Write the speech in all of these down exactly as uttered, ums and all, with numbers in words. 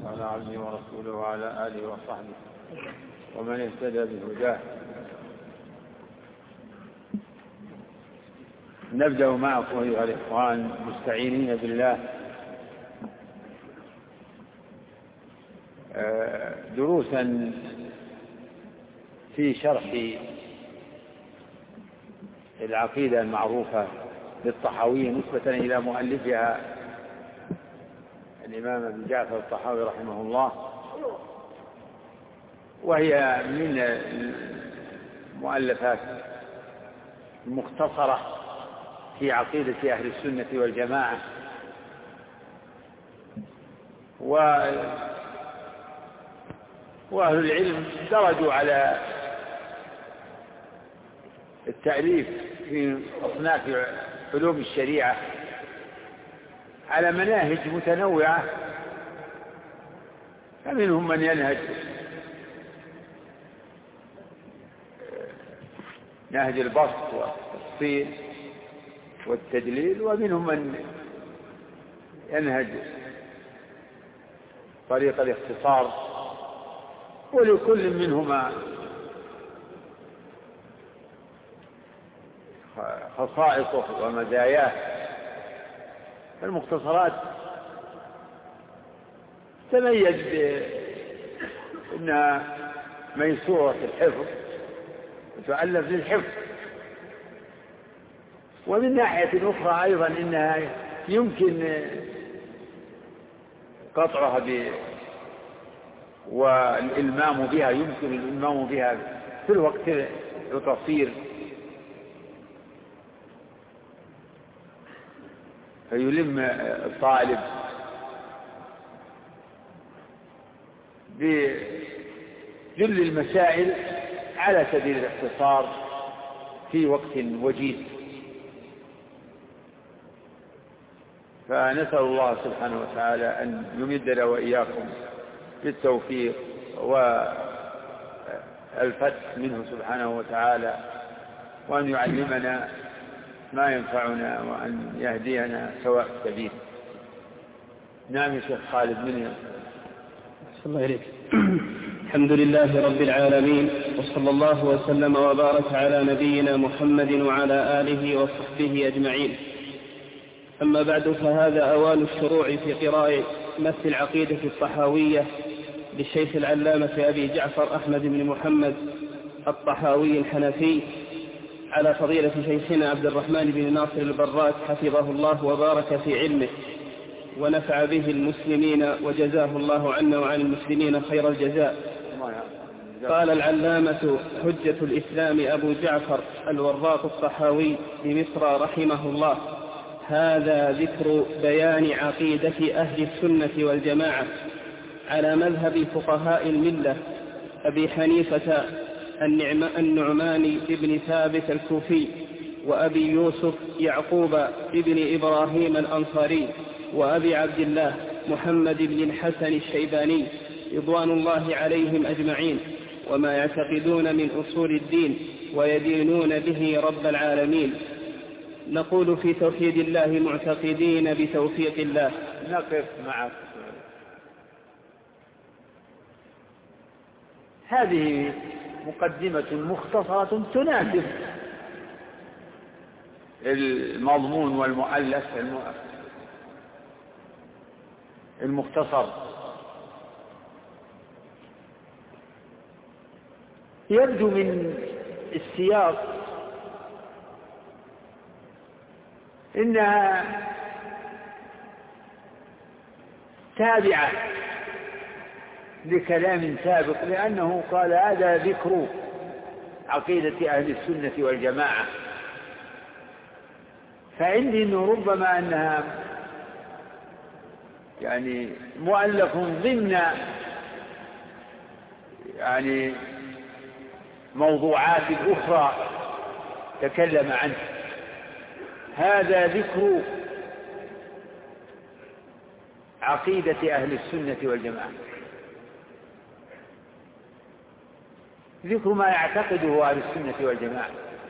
على عبده ورسوله وعلى آله وصحبه ومن اهتدى بهداه. نبدأ معكم أيها الإخوان مستعينين بالله دروسا في شرح العقيدة المعروفة للطحاوية نسبة إلى مؤلفها الإمام أبي جعفر الطحاوي رحمه الله، وهي من المؤلفات المختصرة في عقيدة أهل السنة والجماعة. وأهل العلم درجوا على التأليف في أصناف علوم الشريعة على مناهج متنوعة، فمنهم من ينهج نهج البسط والتفصيل والتدليل، ومنهم من ينهج طريق الاختصار، ولكل منهما خصائصه ومزاياه. المختصرات تميز بأنها ميسورة الحفظ وتؤلف للحفظ، ومن ناحية أخرى أيضا إنها يمكن قطعها ب والإلمام بها يمكن الإلمام بها في الوقت القصير، فيلم الطالب بجل المسائل على سبيل الاختصار في وقت وجيز. فنسأل الله سبحانه وتعالى أن يمدنا وإياكم بالتوفيق والفتح منه سبحانه وتعالى، وأن يعلمنا ما ينفعنا، وأن يهدينا سواء السبيل. نعم يا شيخ خالد منه. الله إليك. الحمد لله رب العالمين، وصلى الله وسلم وبارك على نبينا محمد وعلى آله وصحبه أجمعين. أما بعد، فهذا أوان الشروع في قراءة مثل العقيدة الطحاوية للشيخ العلامة أبي جعفر أحمد بن محمد الطحاوي الحنفي، على فضيلة شيخنا عبد الرحمن بن ناصر البراك حفظه الله وبارك في علمه ونفع به المسلمين، وجزاه الله عنا وعن المسلمين خير الجزاء. قال العلامة حجة الإسلام أبو جعفر الوراق الطحاوي بمصر رحمه الله: هذا ذكر بيان عقيدة أهل السنة والجماعة على مذهب فقهاء الملة أبي حنيفة النعمان بن ثابت الكوفي، وأبي يوسف يعقوب بن إبراهيم الأنصاري، وأبي عبد الله محمد بن الحسن الشيباني رضوان الله عليهم أجمعين، وما يعتقدون من أصول الدين ويدينون به رب العالمين. نقول في توحيد الله معتقدين بتوفيق الله. نقف معك. هذه مقدمة مختصرة تناسب المضمون والمؤلف المختصر. يبدو من السياق إنها تابعة لكلام سابق، لأنه قال هذا ذكر عقيدة أهل السنة والجماعة، فعندي أنه ربما أنها يعني مؤلف ضمن يعني موضوعات أخرى تكلم عنه. هذا ذكر عقيدة أهل السنة والجماعة، ذكر ما يعتقده أهل السنة والجماعة،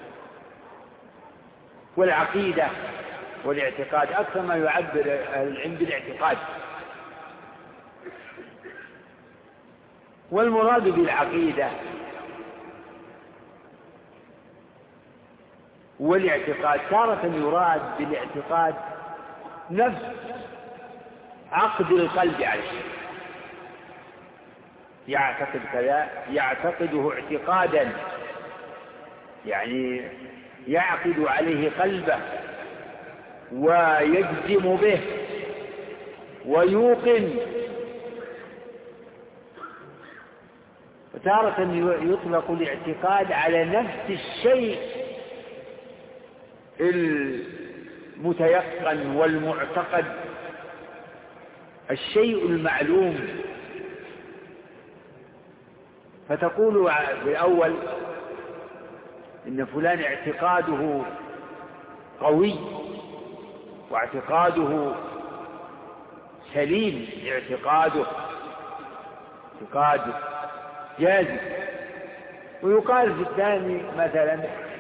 والعقيدة والاعتقاد أكثر ما يعبر أهل العلم بالاعتقاد. والمراد بالعقيدة والاعتقاد تارة يراد بالاعتقاد نفس عقد القلب على الشيء، يعتقد كذا يعتقده اعتقادا، يعني يعقد عليه قلبه ويجزم به ويوقن. وتارة يطلق الاعتقاد على نفس الشيء المتيقن والمعتقد، الشيء المعلوم. فتقول بالأول إن فلان اعتقاده قوي واعتقاده سليم، اعتقاده اعتقاده جازم. ويقال في الثاني مثلا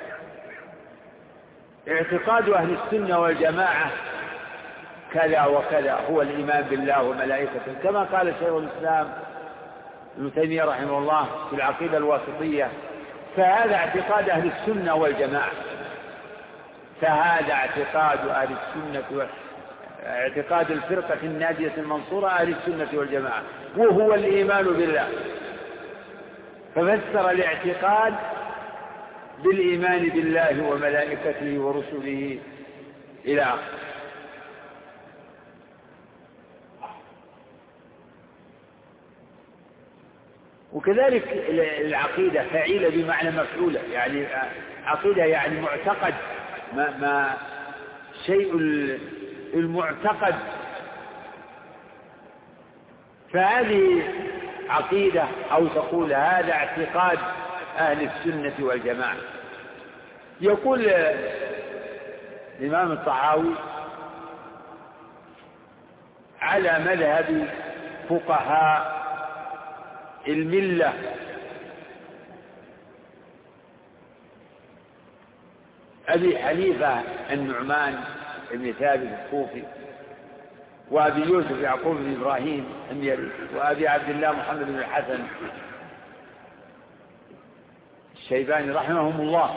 اعتقاد أهل السنة والجماعة كذا وكذا هو الإيمان بالله وملائكته، كما قال شيخ الإسلام ابن تيمية رحمه الله في العقيدة الواسطية، فهذا اعتقاد أهل السنة والجماعة، فهذا اعتقاد أهل السنة، اعتقاد الفرقة الناجية المنصورة أهل السنة والجماعة، وهو الإيمان بالله. ففسر الاعتقاد بالإيمان بالله وملائكته ورسله إلى آخره. وكذلك العقيدة فعيلة بمعنى مفعولة، يعني عقيدة يعني معتقد، ما, ما شيء المعتقد، فهذه عقيدة، أو تقول هذا اعتقاد أهل السنة والجماعة. يقول الإمام الطحاوي على مذهب فقهاء الملة أبي حنيفة النعمان بن ثابت الكوفي، وأبي يوسف يعقوب بن إبراهيم النيري، وأبي عبد الله محمد بن الحسن الشيباني رحمهم الله.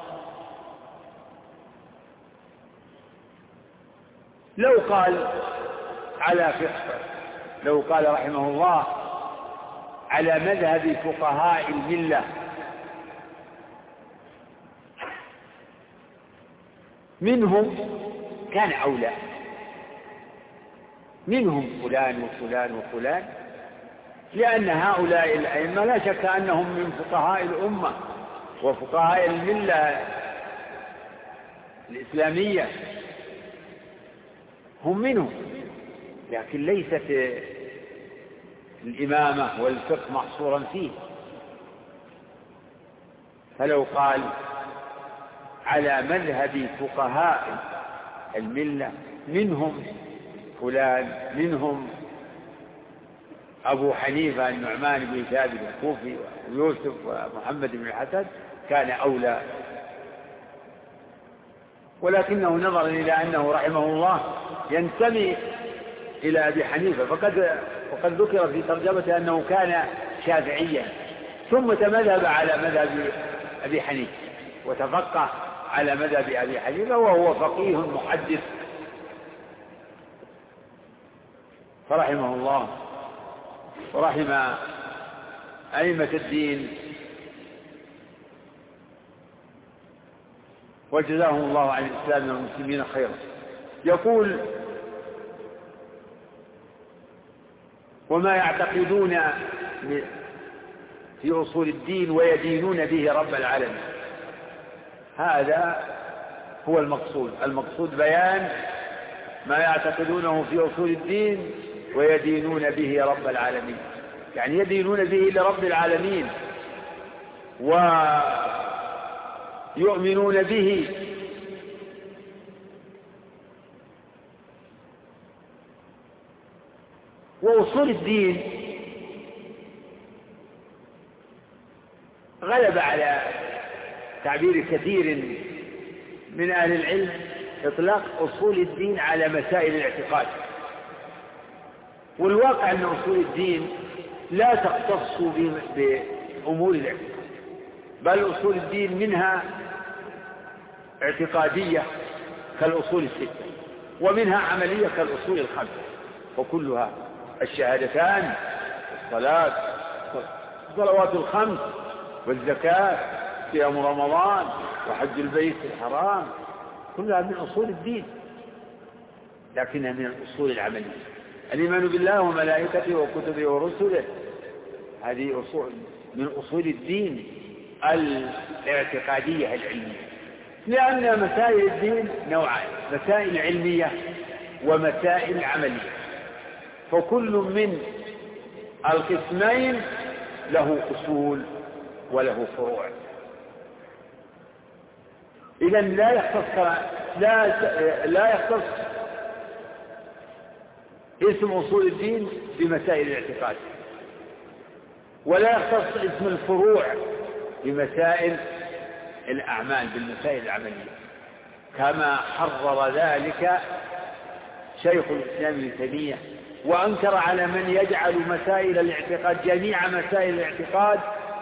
لو قال على فقه، لو قال رحمه الله على مذهب فقهاء الملة منهم كان أولى، منهم فلان وفلان وفلان، لأن هؤلاء الأئمة لا شك أنهم من فقهاء الأمة وفقهاء الملة الإسلامية، هم منهم، لكن ليست الإمامة والفقه محصورا فيه. فلو قال على مذهب فقهاء الملة منهم فلان، منهم أبو حنيفة النعمان بن ثابت الكوفي ويوسف ومحمد بن الحسن، كان أولى. ولكنه نظر إلى أنه رحمه الله ينتمي إلى أبي حنيفة، فقد وقد ذكر في ترجمته أنه كان شافعيا ثم تمذهب على مذهب أبي حنيفة وتفقه على مذهب أبي حنيفة، وهو فقيه محدث فرحمه الله ورحم أئمة الدين وجزاهم الله عن الإسلام والمسلمين خيرا. يقول وما يعتقدون في أصول الدين ويدينون به رب العالمين، هذا هو المقصود. المقصود بيان ما يعتقدونه في أصول الدين ويدينون به رب العالمين، يعني يدينون به لرب العالمين ويؤمنون به وأصول الدين غلب على تعبير كثير من أهل العلم إطلاق أصول الدين على مسائل الاعتقاد، والواقع أن أصول الدين لا تختص بأمور الاعتقاد، بل أصول الدين منها اعتقادية كالأصول الستة، ومنها عملية كالأصول الخمسة، وكلها الشهادتان، الصلاة، الصلوات الخمس، والزكاة، صيام رمضان، وحج البيت الحرام، كلها من أصول الدين، لكنها من الأصول العملية. الإيمان بالله وملائكته وكتبه ورسله، هذه أصول من أصول الدين الاعتقادية العلمية، لأن مسائل الدين نوعان: مسائل علمية ومسائل عملية، فكل من القسمين له أصول وله فروع. إذن لا يختص لا لا يختص اسم أصول الدين بمسائل الاعتقاد، ولا يختص اسم الفروع بمسائل الأعمال، بالمسائل العملية، كما حرر ذلك شيخ الإسلام ابن تيمية، وأنكر على من يجعل مسائل الاعتقاد جميع مسائل الاعتقاد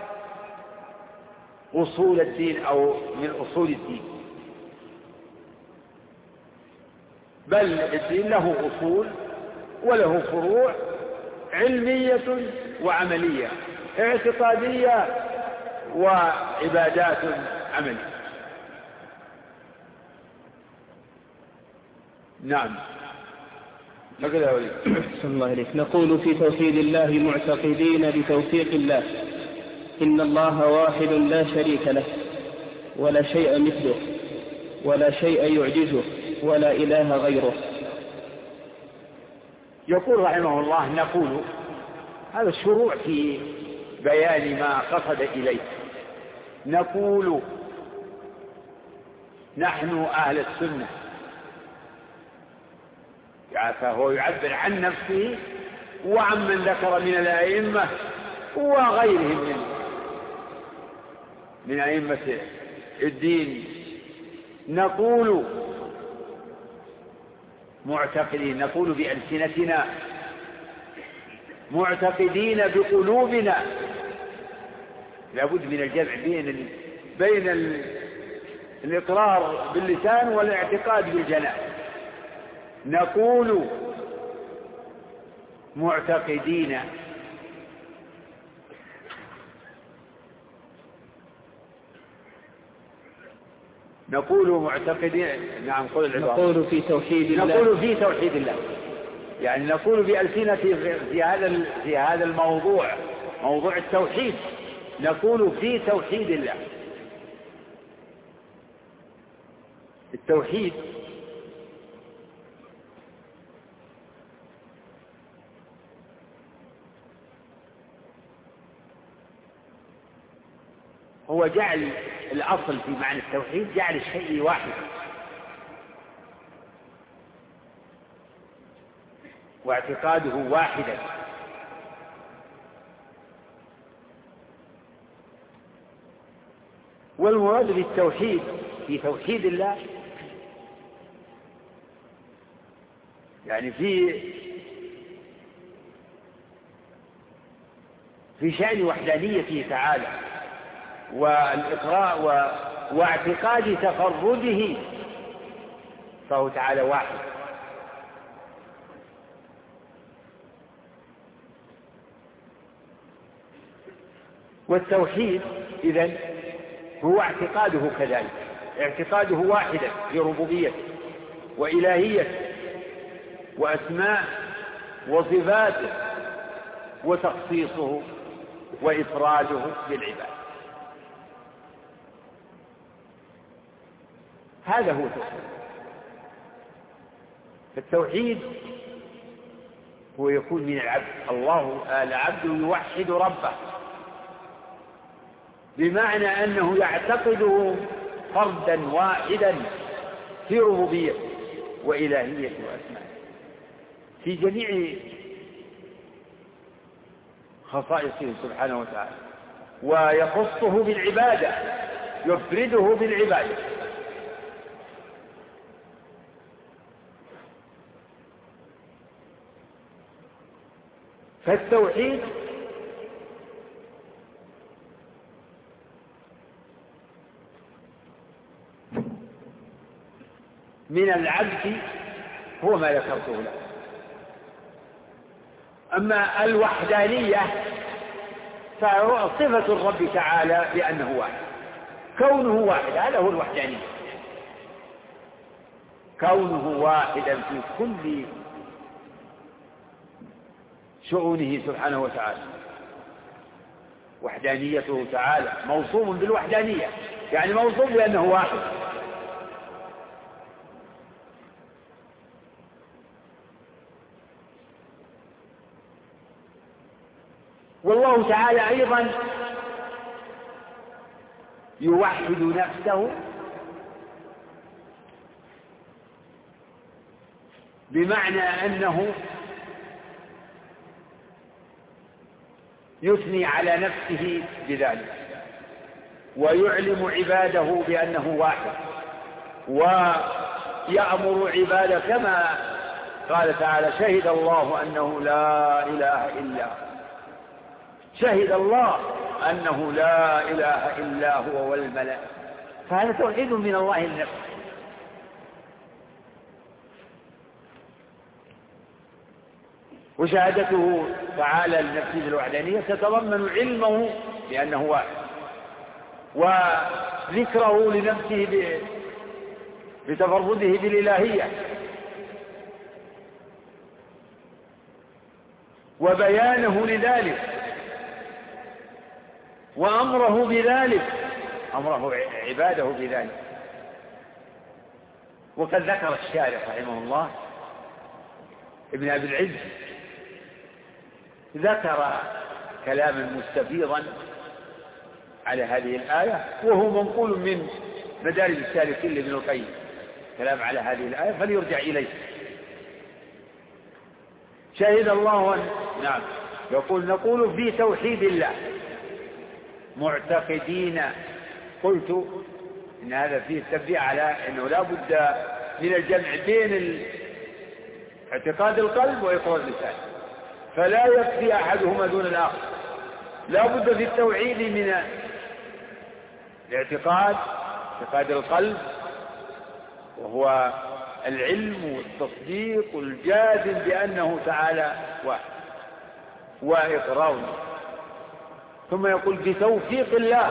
أصول الدين أو من أصول الدين، بل الدين له أصول وله فروع علمية وعملية، اعتقادية وعبادات عملية. نعم. صلى الله عليك. نقول في توحيد الله معتقدين بتوفيق الله إن الله واحد لا شريك له ولا شيء مثله ولا شيء يعجزه ولا إله غيره. يقول رحمه الله: نقول، هذا الشروع في بيان ما قصد إليه، نقول نحن أهل السنة، فهو يعبر عن نفسه وعن من ذكر من الأئمة وغيرهم من من أئمة الدين. نقول معتقدين، نقول بألسنتنا، معتقدين بقلوبنا، لابد من الجمع بين بين الإقرار باللسان والاعتقاد بالجنان. نقول معتقدين نقول معتقدين نعم قول العبارة نقول في توحيد الله نقول في توحيد الله، يعني نقول بألسنة في هذا في هذا الموضوع، موضوع التوحيد، نقول في توحيد الله. التوحيد هو جعل الأصل في معنى التوحيد جعل الشيء واحد، واعتقاده واحدا، والمراد بالتوحيد في توحيد الله يعني في في شأن وحدانيته تعالى والإقراء واعتقاد تفرده، فهو تعالى واحد. والتوحيد إذن هو اعتقاده كذلك، اعتقاده واحدا في ربوبيته وإلهيته وأسماء وصفاته وتخصيصه وإفراده بالعباد. هذا هو التوحيد. فالتوحيد هو يكون من العبد، الله العبد يوحد ربه، بمعنى أنه يعتقده فردا واحدا في ربوبيته وإلهيته وأسمائه في جميع خصائصه سبحانه وتعالى، ويخصه بالعبادة، يفرده بالعبادة. فالتوحيد من العبد هو ما ذكرته له. أما الوحدانية فصفة الرب تعالى بأنه واحد، كونه واحد، هذا هو الوحدانية، كونه واحدا في كل شؤونه سبحانه وتعالى. وحدانيته تعالى موصوف بالوحدانية، يعني موصوف بأنه واحد. والله تعالى أيضا يوحد نفسه بمعنى أنه يثني على نفسه بذلك، ويعلم عباده بأنه واحد، ويأمر عباده كما قال تعالى: شهد الله أنه لا إله إلا هو، شهد الله أنه لا إله إلا هو والملائكة. فهذا توحيد من الله لنفسه. وشهادته تعالى لنفسه بالوحدانية تتضمن علمه بأنه واحد، وذكره لنفسه بتفرده بالإلهية، وبيانه لذلك، وأمره بذلك، أمره عباده بذلك. وقد ذكر الشارح رحمه الله ابن أبي العز، ذكر كلاما مستفيضا على هذه الآية، وهو منقول من مدارج السالكين لابن القيم، كلام على هذه الآية فليرجع إليه. شهد الله أن... نعم، يقول: نقول في توحيد الله معتقدين. قلت إن هذا فيه التنبيه على أنه لا بد من الجمع بين اعتقاد القلب وإقرار اللسان، فلا يكفي أحدهما دون الآخر، لا بد في التوحيد من الاعتقاد، اعتقاد القلب وهو العلم والتصديق والجازم بأنه تعالى واحد، وإقراره. ثم يقول بتوفيق الله،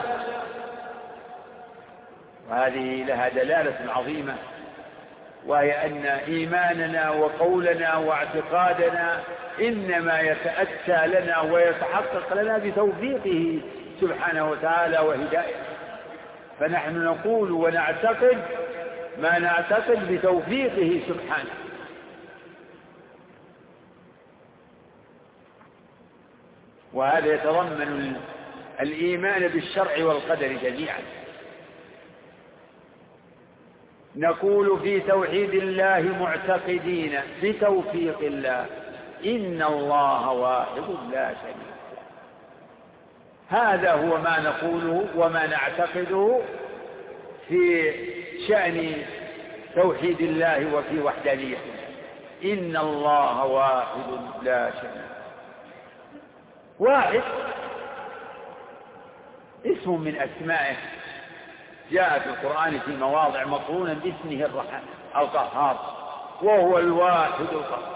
وهذه لها دلالة عظيمة، وهي أن إيماننا وقولنا واعتقادنا إنما يتأتى لنا ويتحقق لنا بتوفيقه سبحانه وتعالى وهدايته. فنحن نقول ونعتقد ما نعتقد بتوفيقه سبحانه. وهذا يتضمن الإيمان بالشرع والقدر جميعا. نقول في توحيد الله معتقدين بتوفيق الله إن الله واحد لا شريك له. هذا هو ما نقوله وما نعتقده في شأن توحيد الله وفي وحدانيته. إن الله واحد لا شريك له. واحد اسم من أسمائه جاء في القرآن في مواضع مقرونا باسمه القهار، وهو الواحد القهار.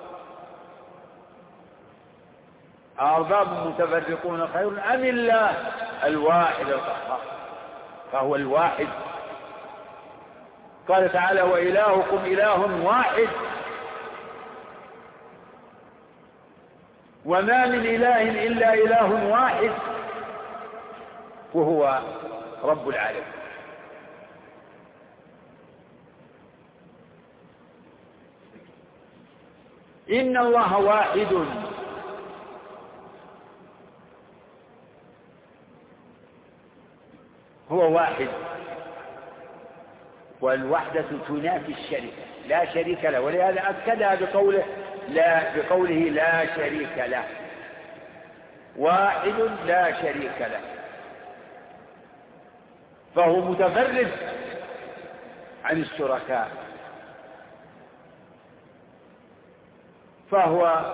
أرباب متفرقون خير أم الله الواحد القهار؟ فهو الواحد. قال تعالى: وإلهكم إله واحد وما من إله إلا إله واحد وهو رب العالمين. إن الله واحد هو واحد، والوحدة تنافي الشريك، لا شريك له، ولهذا أكدها بقوله لا بقوله لا شريك له. واحد لا شريك له، فهو متفرد عن الشركاء، فهو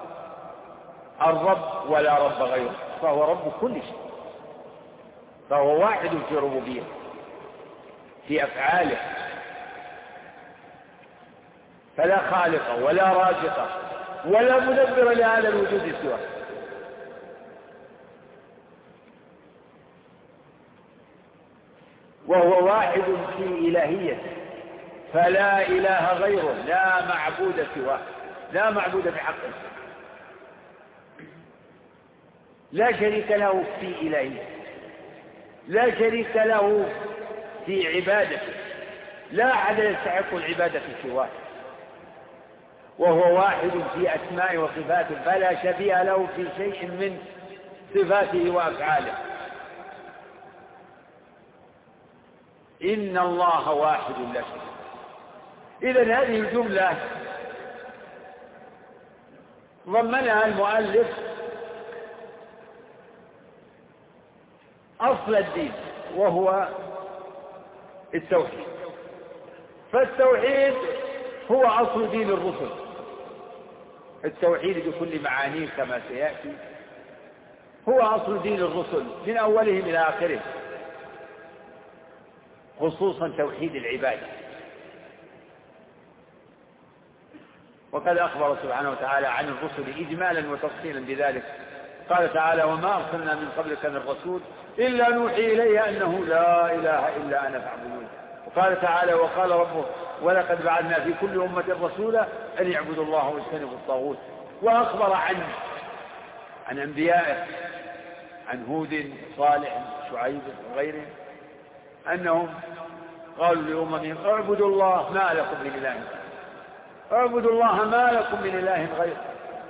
الرب ولا رب غيره، فهو رب كل شيء، فهو واحد في ربوبيته في أفعاله فلا خالق ولا رازق ولا مدبر لهذا الوجود سواه. وهو واحد في إلهيته، فلا إله غيره، لا معبود سواه، لا معبود بحقه، لا شريك له في إلهيته، لا شريك له في عبادته، لا أحد يستحق العبادة سواه. وهو واحد في أسمائه وصفاته، فلا شبيه له في شيء من صفاته وأفعاله. إن الله واحد لا شريك. إذن هذه الجملة ضمنها المؤلف أصل الدين وهو التوحيد. فالتوحيد هو أصل دين الرسل، التوحيد بكل معانيه كما سيأتي هو أصل دين الرسل من أولهم إلى آخره، خصوصا توحيد العبادة. وقد أخبر سبحانه وتعالى عن الرسل إجمالا وتفصيلا بذلك. قال تعالى: وما أرسلنا من قبلك من رسول إلا نوحي إليه أنه لا إله إلا أنا فاعبدون. وقال تعالى: وقال ربه: ولقد بعثنا في كل أمة رسولا أن يعبدوا الله واجتنبوا الطاغوت. وأخبر عن عن أنبيائه، عن هود صالح شعيب وغيرهم، أنهم قالوا لأممهم: اعبدوا الله ما لكم من إله، اعبدوا الله ما لكم من إله غيره.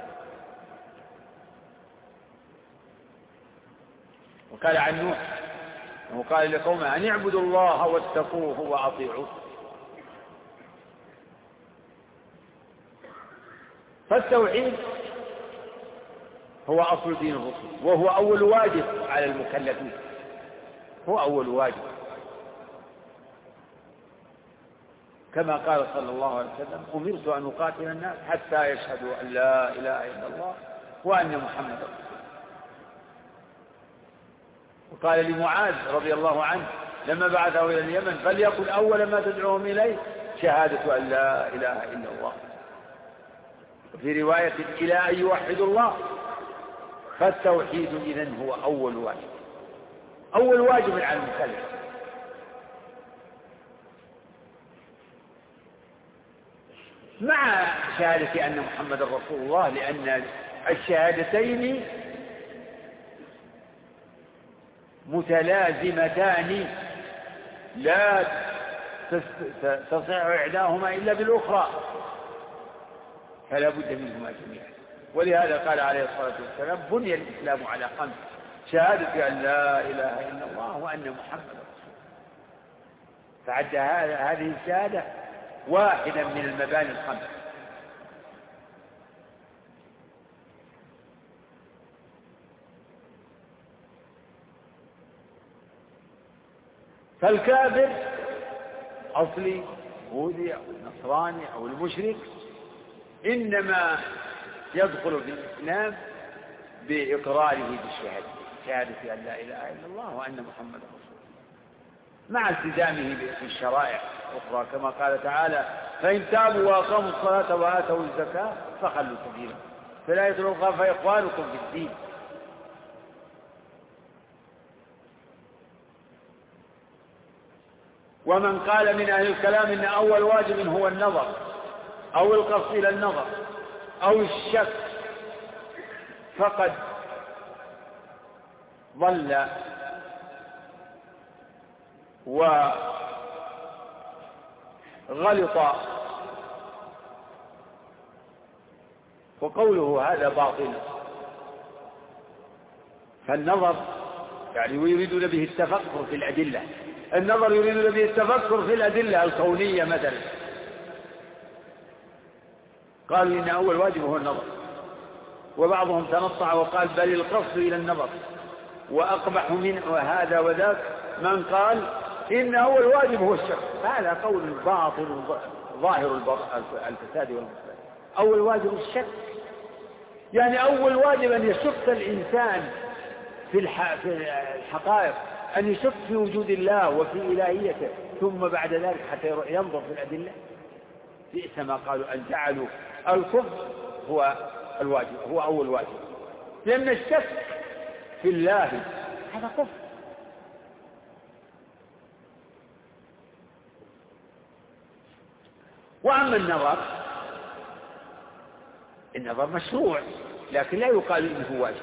وقال عن نوح أنه قال لقومه: أن اعبدوا الله واتقوه وأطيعوه. فالتوحيد هو أصل دين الرسل، وهو أول واجب على المكلفين، هو أول واجب، كما قال صلى الله عليه وسلم: أمرت أن أقاتل الناس حتى يشهدوا أن لا إله إلا الله وأن محمدا رسول الله. وقال لمعاذ رضي الله عنه لما بعثه إلى اليمن: فليقل أول ما تدعوهم إليه شهادة أن لا إله إلا الله. وفي رواية: إلى أن يوحدوا الله. فالتوحيد إذن هو أول واجب، أول واجب على المكلف. مع شهادة أن محمد رسول الله، لأن الشهادتين متلازمتان لا تصح إحداهما إلا بالأخرى، فلا بد منهما جميعا. ولهذا قال عليه الصلاة والسلام: بني الإسلام على خمس: شهادة أن لا إله إلا الله وأن محمد رسول الله. فعد هذه الشهادة واحدا من المباني الخمس. فالكافر أصلي يهودي أو النصراني أو المشرك إنما يدخل في الإسلام بإقراره بالشهادة، شهادة أن لا إله إلا الله وأن محمد رسول الله، مع التزامه بالشرائع الأخرى، كما قال تعالى: فإن تابوا وأقاموا الصلاة وآتوا الزكاة فخلوا سبيلهم فلا يتركوا فإخوانكم في الدين. ومن قال من أهل الكلام إن أول واجب هو النظر أو القصد إلى النظر أو الشك فقد ضل وغلط. وقوله هذا باطل. فالنظر يعني يريدون به التفكر في الأدلة، النظر يريدون به التفكر في الأدلة الكونية مثلا. قالوا إن أول واجب هو النظر، وبعضهم تنطع وقال بل القصد إلى النظر، وأقبح من هذا وذاك من قال إن أول واجب هو الشك. هذا قول باطل ظاهر الفساد والمفسد. أول واجب الشك، يعني أول واجب أن يشك الإنسان في الحقائق، أن يشك في وجود الله وفي إلهيته، ثم بعد ذلك حتى ينظر في الأدلة. بئس ما قالوا أن جعلوا الكفر هو الواجب، هو أول واجب، لأن الشك في الله هذا كفر. وأما النظر، النظر مشروع لكن لا يقال إنه واجب،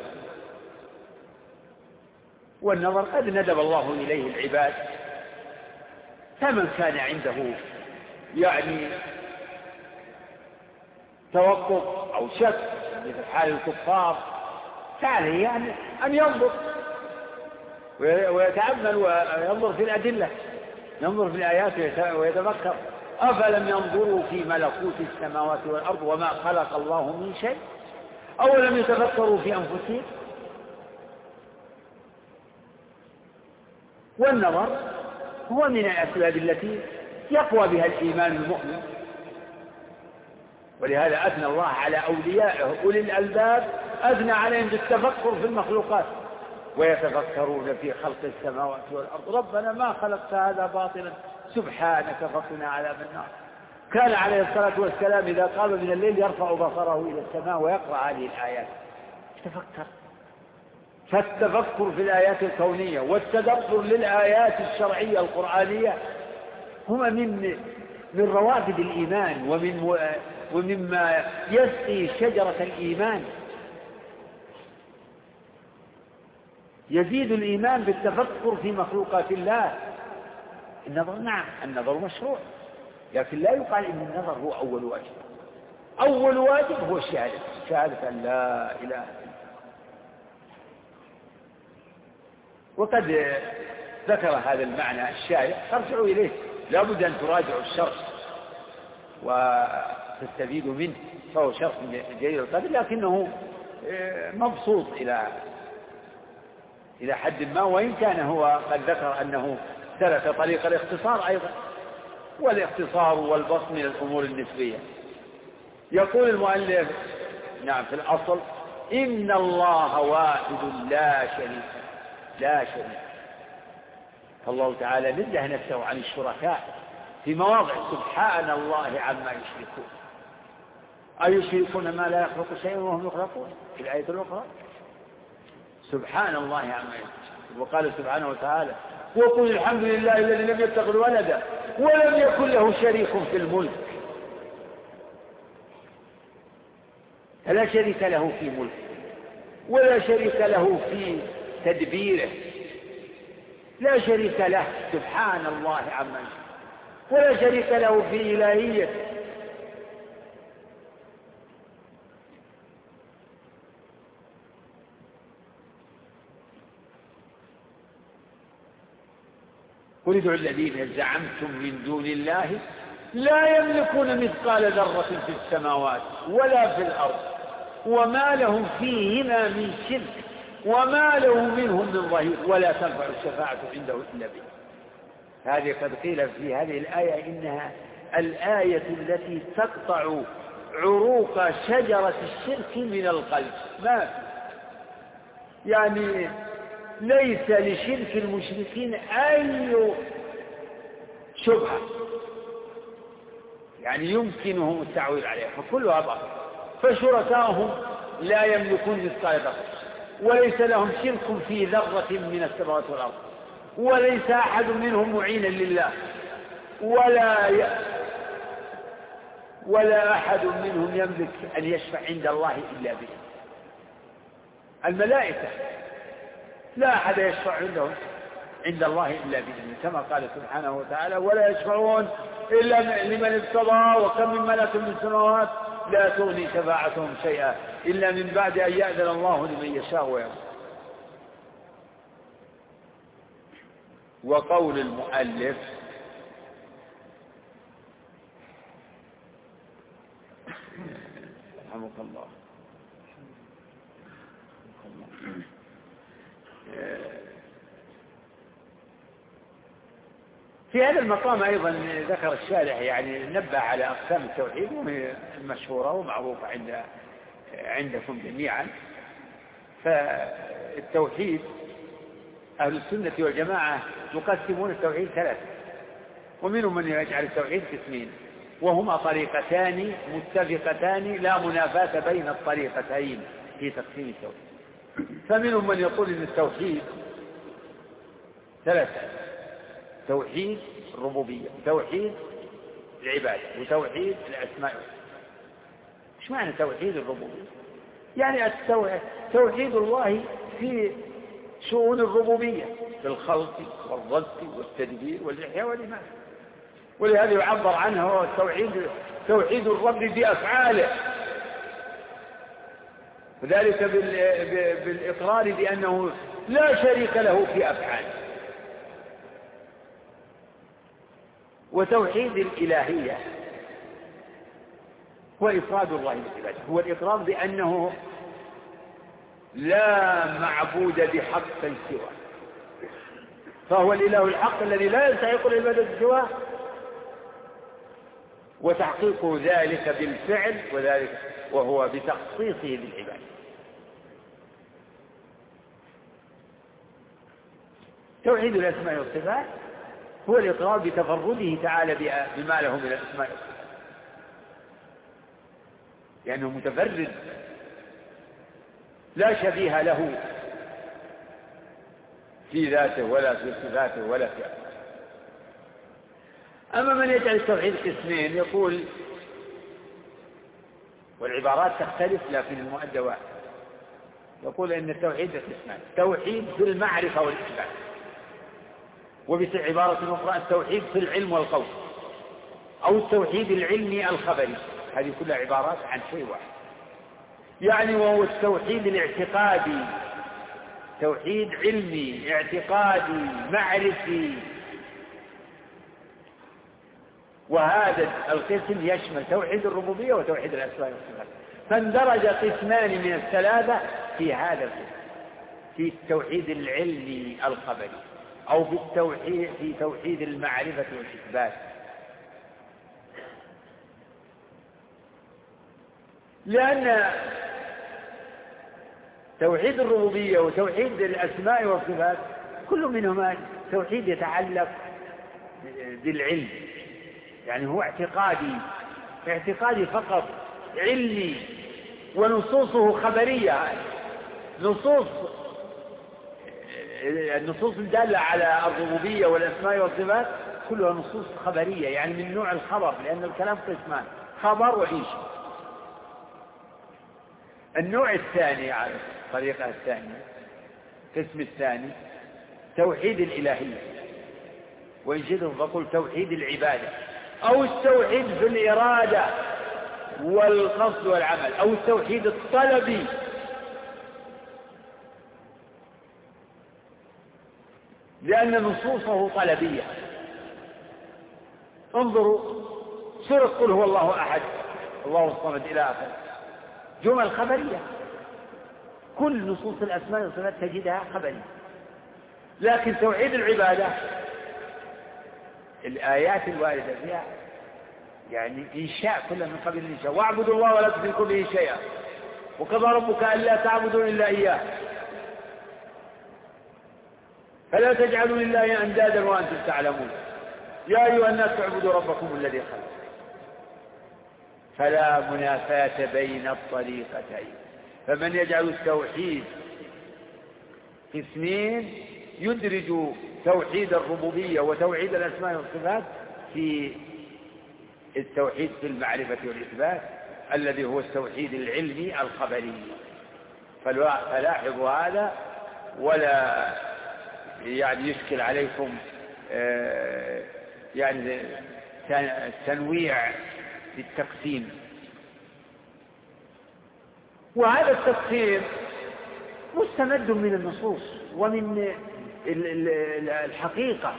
والنظر قد ندب الله إليه العباد، فمن كان عنده يعني توقف أو شك مثل حال الكفار فعليه يعني أن ينظر ويتأمل وينظر في الأدلة، ينظر في الآيات ويتفكر. أفلم ينظروا في ملكوت السماوات والأرض وما خلق الله من شيء أولم يتفكروا في أنفسهم. والنظر هو من الأسباب التي يقوى بها الإيمان المؤمن، ولهذا أثنى الله على أوليائه أولي الألباب، أثنى عليهم بالتفكر في المخلوقات ويتفكرون في خلق السماوات والأرض ربنا ما خلقت هذا باطلا سبحانك فقنا عذاب النار. كان عليه الصلاة والسلام إذا قام من الليل يرفع بصره إلى السماء ويقرأ هذه الآيات يتفكر. فالتفكر في الآيات الكونية والتدبر للآيات الشرعية القرآنية هما من من روافد الإيمان ومن ومما يسقي شجرة الإيمان. يزيد الإيمان بالتفكر في مخلوقات الله. النظر نعم النظر مشروع، لكن لا يقال إن النظر هو أول واجب. أول واجب هو الشهادة، شهادة أن لا إله إلا الله. وقد ذكر هذا المعنى الشارع، فارجعوا إليه، لا بد أن تراجعوا الشرع وتستفيدوا منه، فهو شرح جيد القدر لكنه مبسوط إلى إلى حد ما، وإن كان هو قد ذكر أنه سلك طريق الاختصار أيضا، والاختصار والبسط من الأمور النسبية. يقول المؤلف نعم في الأصل إن الله واحد لا شريك لا شريك. فالله تعالى نزه نفسه عن الشركاء في مواضع سبحان الله عما يشركون. أيشركون ما لا يخلق شيئا وهم يخلقون في الآية الأخرى سبحان الله عما يشركون. وقال سبحانه وتعالى وقل الحمد لله الذي لم يتخذ ولدا ولم يكن له شريك في الملك. فلا شريك له في ملك ولا شريك له في تدبيره، لا شريك له سبحان الله عما يشركون، ولا شريك له في إلهيته. قل ادعوا الذين زعمتم من دون الله لا يملكون مثقال ذرة في السماوات ولا في الأرض وما لهم فيهما من شرك وما له منهم من ظهير ولا تنفع الشفاعة عنده إلا به. هذه قد قيل في هذه الآية إنها الآية التي تقطع عروق شجرة الشرك من القلب. ما يعني ليس لشرك المشركين أي شبهة يعني يمكنهم التعويل عليها، فكلها باطل. فشركاهم لا يملكون مثقال ذرة وليس لهم شرك في ذرة من السماوات والأرض وليس أحد منهم معينا لله ولا ي... ولا أحد منهم يملك أن يشفع عند الله إلا به. الملائكة لا أحد يشفع عندهم عند الله إلا بإذنه كما قال سبحانه وتعالى ولا يشفعون إلا لمن ارتضى وكم من ملك في السماوات لا تغني شفاعتهم شيئا إلا من بعد أن يأذن الله لمن يشاء ويرضى. وقول المؤلف رحمك الله في هذا المقام أيضا ذكر الشارح يعني نبه على أقسام التوحيد وهي المشهورة ومعروفة عند عندكم جميعا. فالتوحيد أهل السنة والجماعة يقسمون التوحيد ثلاثة، ومنهم من يجعل التوحيد قسمين: وهما طريقتان متفقتان لا منافاة بين الطريقتين في تقسيم التوحيد. فمنهم من يقول إن التوحيد ثلاثة: توحيد الربوبية، وتوحيد العبادة، وتوحيد الأسماء. إيش معنى توحيد الربوبية؟ يعني توحيد الله في شؤون الربوبية، في الخلق والرزق والتدبير والإحياء والإماتة، ولهذا يعبر عنه هو التوحيد توحيد الرب بأفعاله، وذلك بالإقرار بأنه لا شريك له في أفعاله. وتوحيد الإلهية هو إفراد الله بالعبادة، هو الإقرار بأنه لا معبود بحق سواه، فهو الإله الحق الذي لا يستحق العبادة سواه، وتحقيق ذلك بالفعل، وذلك وهو بتخصيصه بالعبادة. توحيد الأسماء والصفات هو الإقرار بتفرده تعالى بما له من الأسماء والصفات، لأنه متفرد لا شبيه له في ذاته ولا في صفاته ولا في أفعاله. أما من يجعل التوحيد قسمين يقول، والعبارات تختلف لكن المؤدى واحد، يقول إن التوحيد قسمان: توحيد في المعرفة والإثبات، وبعبارة أخرى التوحيد في العلم والقول، أو التوحيد العلمي الخبري. هذه كلها عبارات عن شيء واحد، يعني وهو التوحيد الاعتقادي، توحيد علمي اعتقادي معرفي. وهذا القسم يشمل توحيد الربوبية وتوحيد الأسماء والصفات، فاندرج قسمان من الثلاثة في هذا القسم، في التوحيد العلمي الخبري، أو في التوحيد في توحيد المعرفة والإثبات. لأن توحيد الربوبية وتوحيد الأسماء والصفات كل منهما توحيد يتعلق بالعلم، يعني هو اعتقادي اعتقادي فقط، علمي، ونصوصه خبرية. نصوص النصوص الدالة على الربوبية والأسماء والصفات كلها نصوص خبرية، يعني من نوع الخبر، لأن الكلام قسمان: خبر وإنشاء. النوع الثاني على الطريقة الثانية، القسم الثاني، توحيد الإلهية، وإن شئتم فقل توحيد العبادة، أو التوحيد في الإرادة والقصد والعمل، أو التوحيد الطلبي. لأن نصوصه طلبية. انظروا سورة قل هو الله أحد الله الصمد إلى آخر، جمل خبرية، كل نصوص الأسماء والصفات تجدها خبرية. لكن توحيد العبادة الآيات الواردة فيها يعني إنشاء، كل من قبل الإنشاء: واعبدوا الله ولا تشركوا به شيئا، وقضى ربك ألا تعبدوا إلا إياه، فلا تجعلوا لله أندادا وأنتم تعلمون، يا أيها الناس اعبدوا ربكم الذي خلق. فلا منافاة بين الطريقتين. فمن يجعل التوحيد قسمين يدرج توحيد الربوبية وتوحيد الأسماء والصفات في التوحيد في المعرفة والإثبات الذي هو التوحيد العلمي الخبري. فلاحظوا هذا ولا يعني يشكل عليكم يعني تنويع في التقسيم. وهذا التقسيم مستمد من النصوص ومن الحقيقة.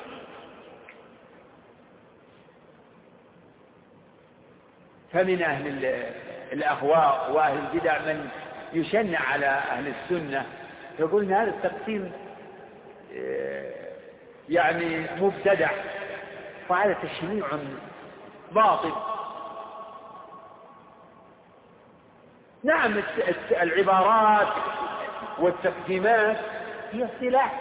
فمن أهل الأهواء وأهل البدع من يشنع على أهل السنة، يقول إن هذا التقسيم يعني مبتدع، فهذا تشنيع باطل. نعم العبارات والتقسيمات هي سلاح،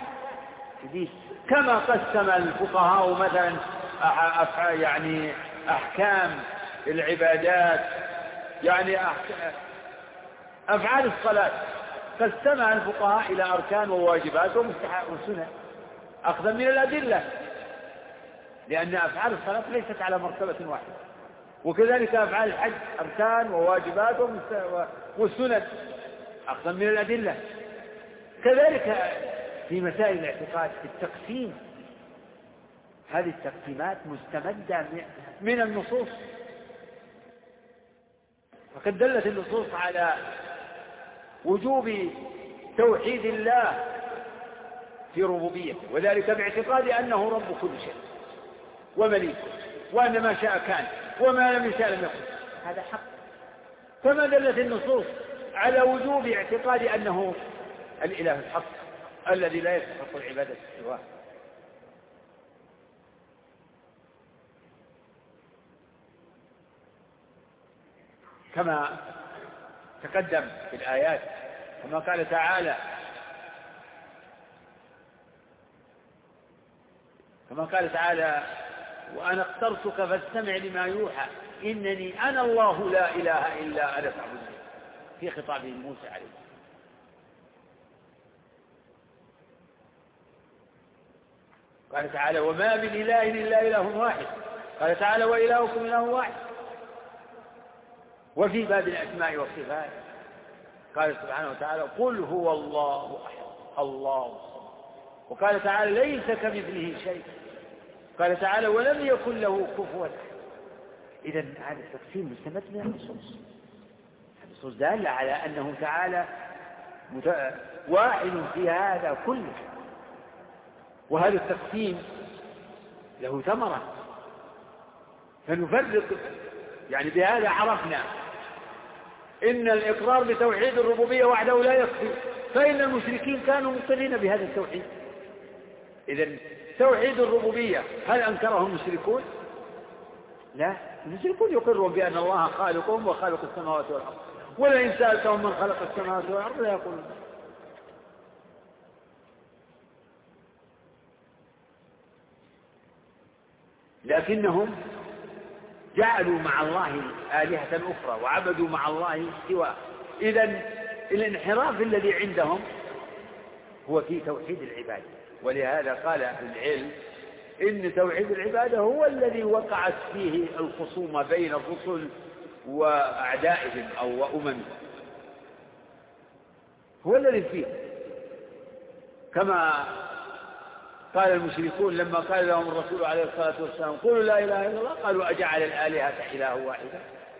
كما قسم الفقهاء مثلا يعني أحكام العبادات، يعني أفعال الصلاة قسمها الفقهاء إلى أركان وواجبات ومستحب وسنن أخذا من الأدلة، لأن أفعال الصلاة ليست على مرتبة واحدة، وكذلك أفعال الحج أركان وواجبات وسنن أخذا من الأدلة. كذلك في مسائل الاعتقاد في التقسيم، هذه التقسيمات مستمدة من النصوص، فقد دلت النصوص على وجوب توحيد الله في ربوبيته، وذلك باعتقاد أنه رب كل شيء ومليك، وأن ما شاء كان وما لم يشاء لم يكن، هذا حق. كما دلت النصوص على وجوب اعتقاد أنه الإله الحق الذي لا يستحق العبادة سواه. كما تقدم في الآيات، كما قال تعالى كما قال تعالى وأنا اخترتك فاستمع لما يوحى إنني أنا الله لا إله إلا أنا فاعبدني، في خطابه موسى عليه السلام. قال تعالى وما من إله إلا إله واحد، قال تعالى وإلهكم إله واحد. وفي باب الأسماء والصفات قال سبحانه وتعالى قل هو الله أحد الله الصمد، وقال تعالى ليس كمثله شيء، قال تعالى ولم يكن له كفوا أحد. إذن هذا التقسيم مستمد من النصوص، النصوص دالة على أنه تعالى واحد في هذا كله. وهذا التقسيم له ثمرة، فنفرق يعني بهذا عرفنا إن الإقرار بتوحيد الربوبية وحده لا يكفي، فإن المشركين كانوا مقرين بهذا التوحيد. إذن توحيد الربوبية هل أنكره المشركون؟ لا، المشركون يقرون بأن الله خالقهم وخالق السماوات والأرض، ولئن سألتهم من خلق السماوات والأرض لا يقولون. لكنهم جعلوا مع الله آلهة أخرى وعبدوا مع الله سواه. إذن الانحراف الذي عندهم هو في توحيد العبادة، ولهذا قال أهل العلم إن توحيد العبادة هو الذي وقعت فيه الخصومة بين الرسل وأعدائهم أو أممهم، هو الذي فيه. كما قال المشركون لما قال لهم الرسول عليه الصلاة والسلام قولوا لا إله إلا الله، قالوا أجعل الآلهة إله واحدة.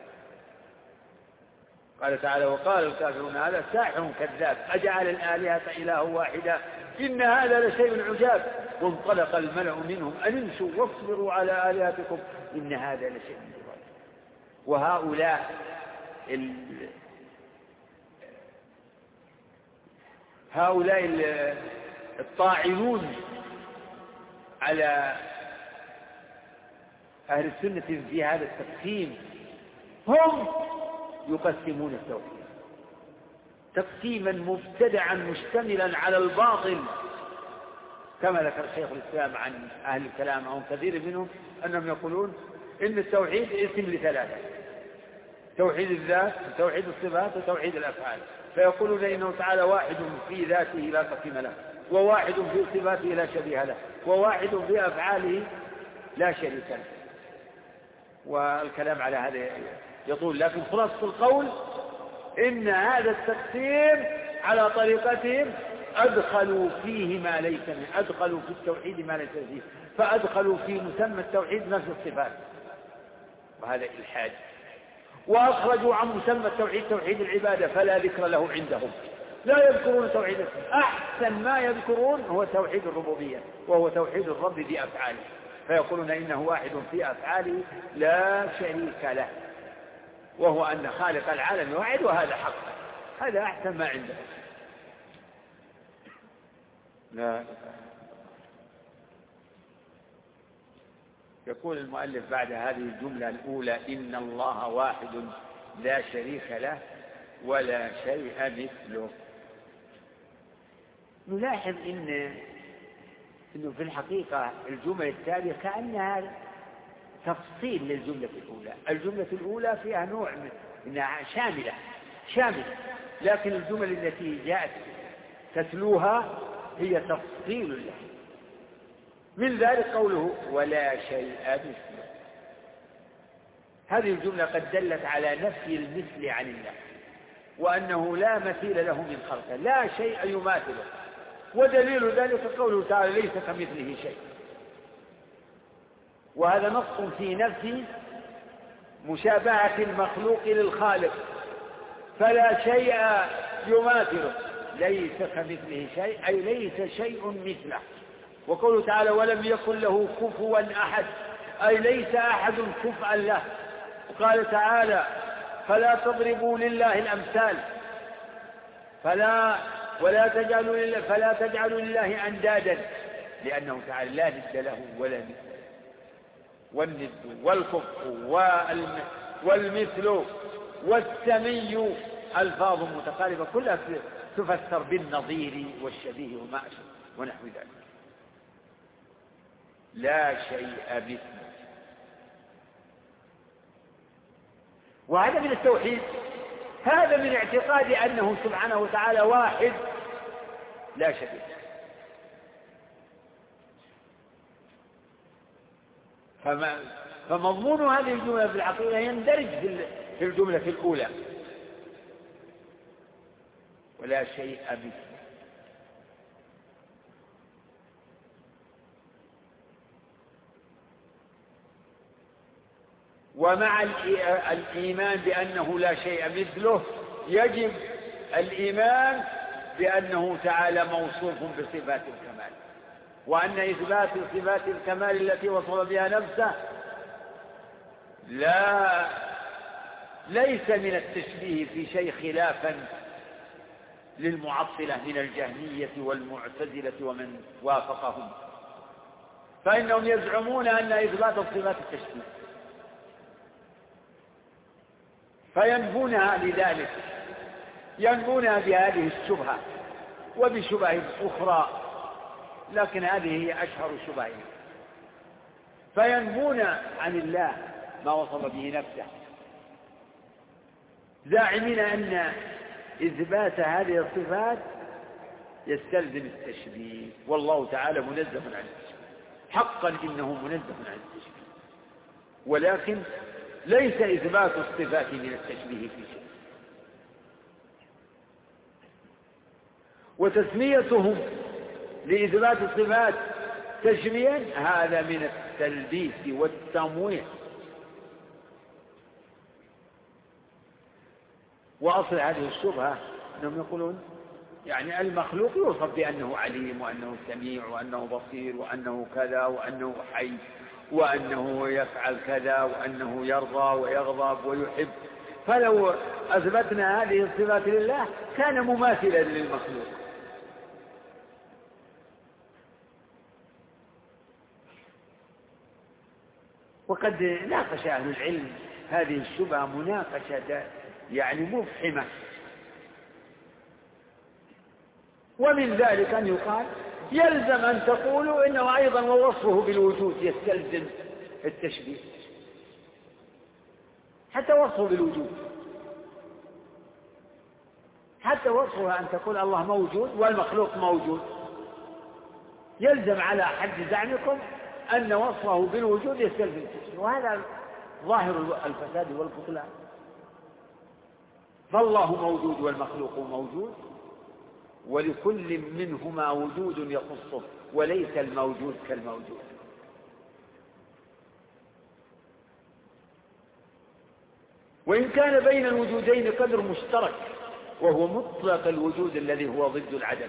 قال تعالى وقال الكافرون هذا ساحر كذاب أجعل الآلهة إله واحدة إن هذا لشيء عجاب وانطلق الملأ منهم أن امشوا واصبروا على آلهتكم إن هذا لشيء عجاب. وهؤلاء ال... هؤلاء الطاعنون على أهل السنة في هذا التقسيم هم يقسمون التوحيد تقسيما مبتدعا مشتملا على الباطل، كما ذكر شيخ الإسلام عن أهل الكلام أو كثير منهم أنهم يقولون إن التوحيد اسم لثلاثة: توحيد الذات وتوحيد الصفات وتوحيد الأفعال، فيقولون إنه تعالى واحد في ذاته لا قسم له، وواحد في صفاته لا شبيه له، وواحد في أفعاله لا شريك له. والكلام على هذا يطول، لكن خلاصة القول إن هذا التقسيم على طريقتهم أدخلوا فيه ما ليس منه، أدخلوا في التوحيد ما ليس فيه، فأدخلوا في مسمى التوحيد نفس الصفات، وهذا إلحاد. وأخرجوا عن مسمى التوحيد توحيد العبادة فلا ذكر له عندهم، لا يذكرون توحيد. أحسن ما يذكرون هو توحيد الربوبية، وهو توحيد الرب بأفعاله، فيقولون إنه واحد في أفعاله لا شريك له، وهو أن خالق العالم واحد، وهذا حق، هذا أحسن ما عنده. لا. يقول المؤلف بعد هذه الجملة الأولى إن الله واحد لا شريك له ولا شيء مثله. نلاحظ إن إنه في الحقيقة الجملة التالية كأنها تفصيل للجملة الأولى. الجملة الأولى فيها نوع منها شاملة شاملة لكن الجمل التي جاءت تتلوها هي تفصيل لها. من ذلك قوله ولا شيء مثله. هذه الجملة قد دلت على نفي المثل عن الله، وأنه لا مثيل له من خلقه، لا شيء يماثله. ودليل ذلك قوله تعالى ليس كمثله شيء، وهذا نص في نفي مشابهة المخلوق للخالق، فلا شيء يماثله، ليس كمثله شيء أي ليس شيء مثله. وقوله تعالى ولم يكن له كفوا أحد أي ليس أحد كفءا له. وقال تعالى فلا تضربوا لله الأمثال فلا ولا تجعلوا لله فلا تجعلوا لله أندادا، لأنه تعالى لا ند له ولا مثل. والند والكف والمثل والسمي ألفاظ متقاربة كلها تفسر بالنظير والشبيه وما أشبه ونحو ذلك. لا شيء مثله. وهذا من التوحيد، هذا من اعتقاد أنه سبحانه وتعالى واحد لا شبيه. فما فمضمون هذه الجملة في العقيدة يندرج في الجملة الأولى ولا شيء مثله. ومع الإيمان بأنه لا شيء مثله يجب الإيمان بأنه تعالى موصوف بصفات الكمال، وأن إثبات صفات الكمال التي وصف بها نفسه لا ليس من التشبيه في شيء خلافا للمعطلة من الجهمية والمعتزلة ومن وافقهم، فإنهم يزعمون أن إثبات الصفات التشبيه، فينفونها لذلك ينفونها بهذه الشبهة وبشبه أخرى، لكن هذه هي أشهر الشبهات. فينفون عن الله ما وصف به نفسه زاعمين أن إثبات هذه الصفات يستلزم التشبيه، والله تعالى منزه عن التشبيه، حقا إنه منزه عن التشبيه، ولكن ليس إثبات الصفات من التشبيه في شيء. وتسميتهم لإثبات الصفات تشبيها هذا من التلبيس والتمويه. وأصل هذه الشبهة أنهم يقولون يعني المخلوق يوصف بأنه عليم وأنه سميع وأنه بصير وأنه كذا وأنه حي وأنه يفعل كذا وأنه يرضى ويغضب ويحب، فلو أثبتنا هذه الصفات لله كان مماثلا للمخلوق. وقد ناقش أهل العلم هذه الشبهة مناقشة يعني مفحمة، ومن ذلك أن يقال يلزم أن تقولوا إنه أيضا ووصفه بالوجود يستلزم التشبيه، حتى وصفه بالوجود، حتى وصفه أن تقول الله موجود والمخلوق موجود يلزم على حد زعمكم أن وصفه بالوجود يستلزم التشبيه، وهذا ظاهر الفساد والبطلان. فالله موجود والمخلوق موجود، ولكل منهما وجود يخصه وليس الموجود كالموجود. وإن كان بين الوجودين قدر مشترك وهو مطلق الوجود الذي هو ضد العدم،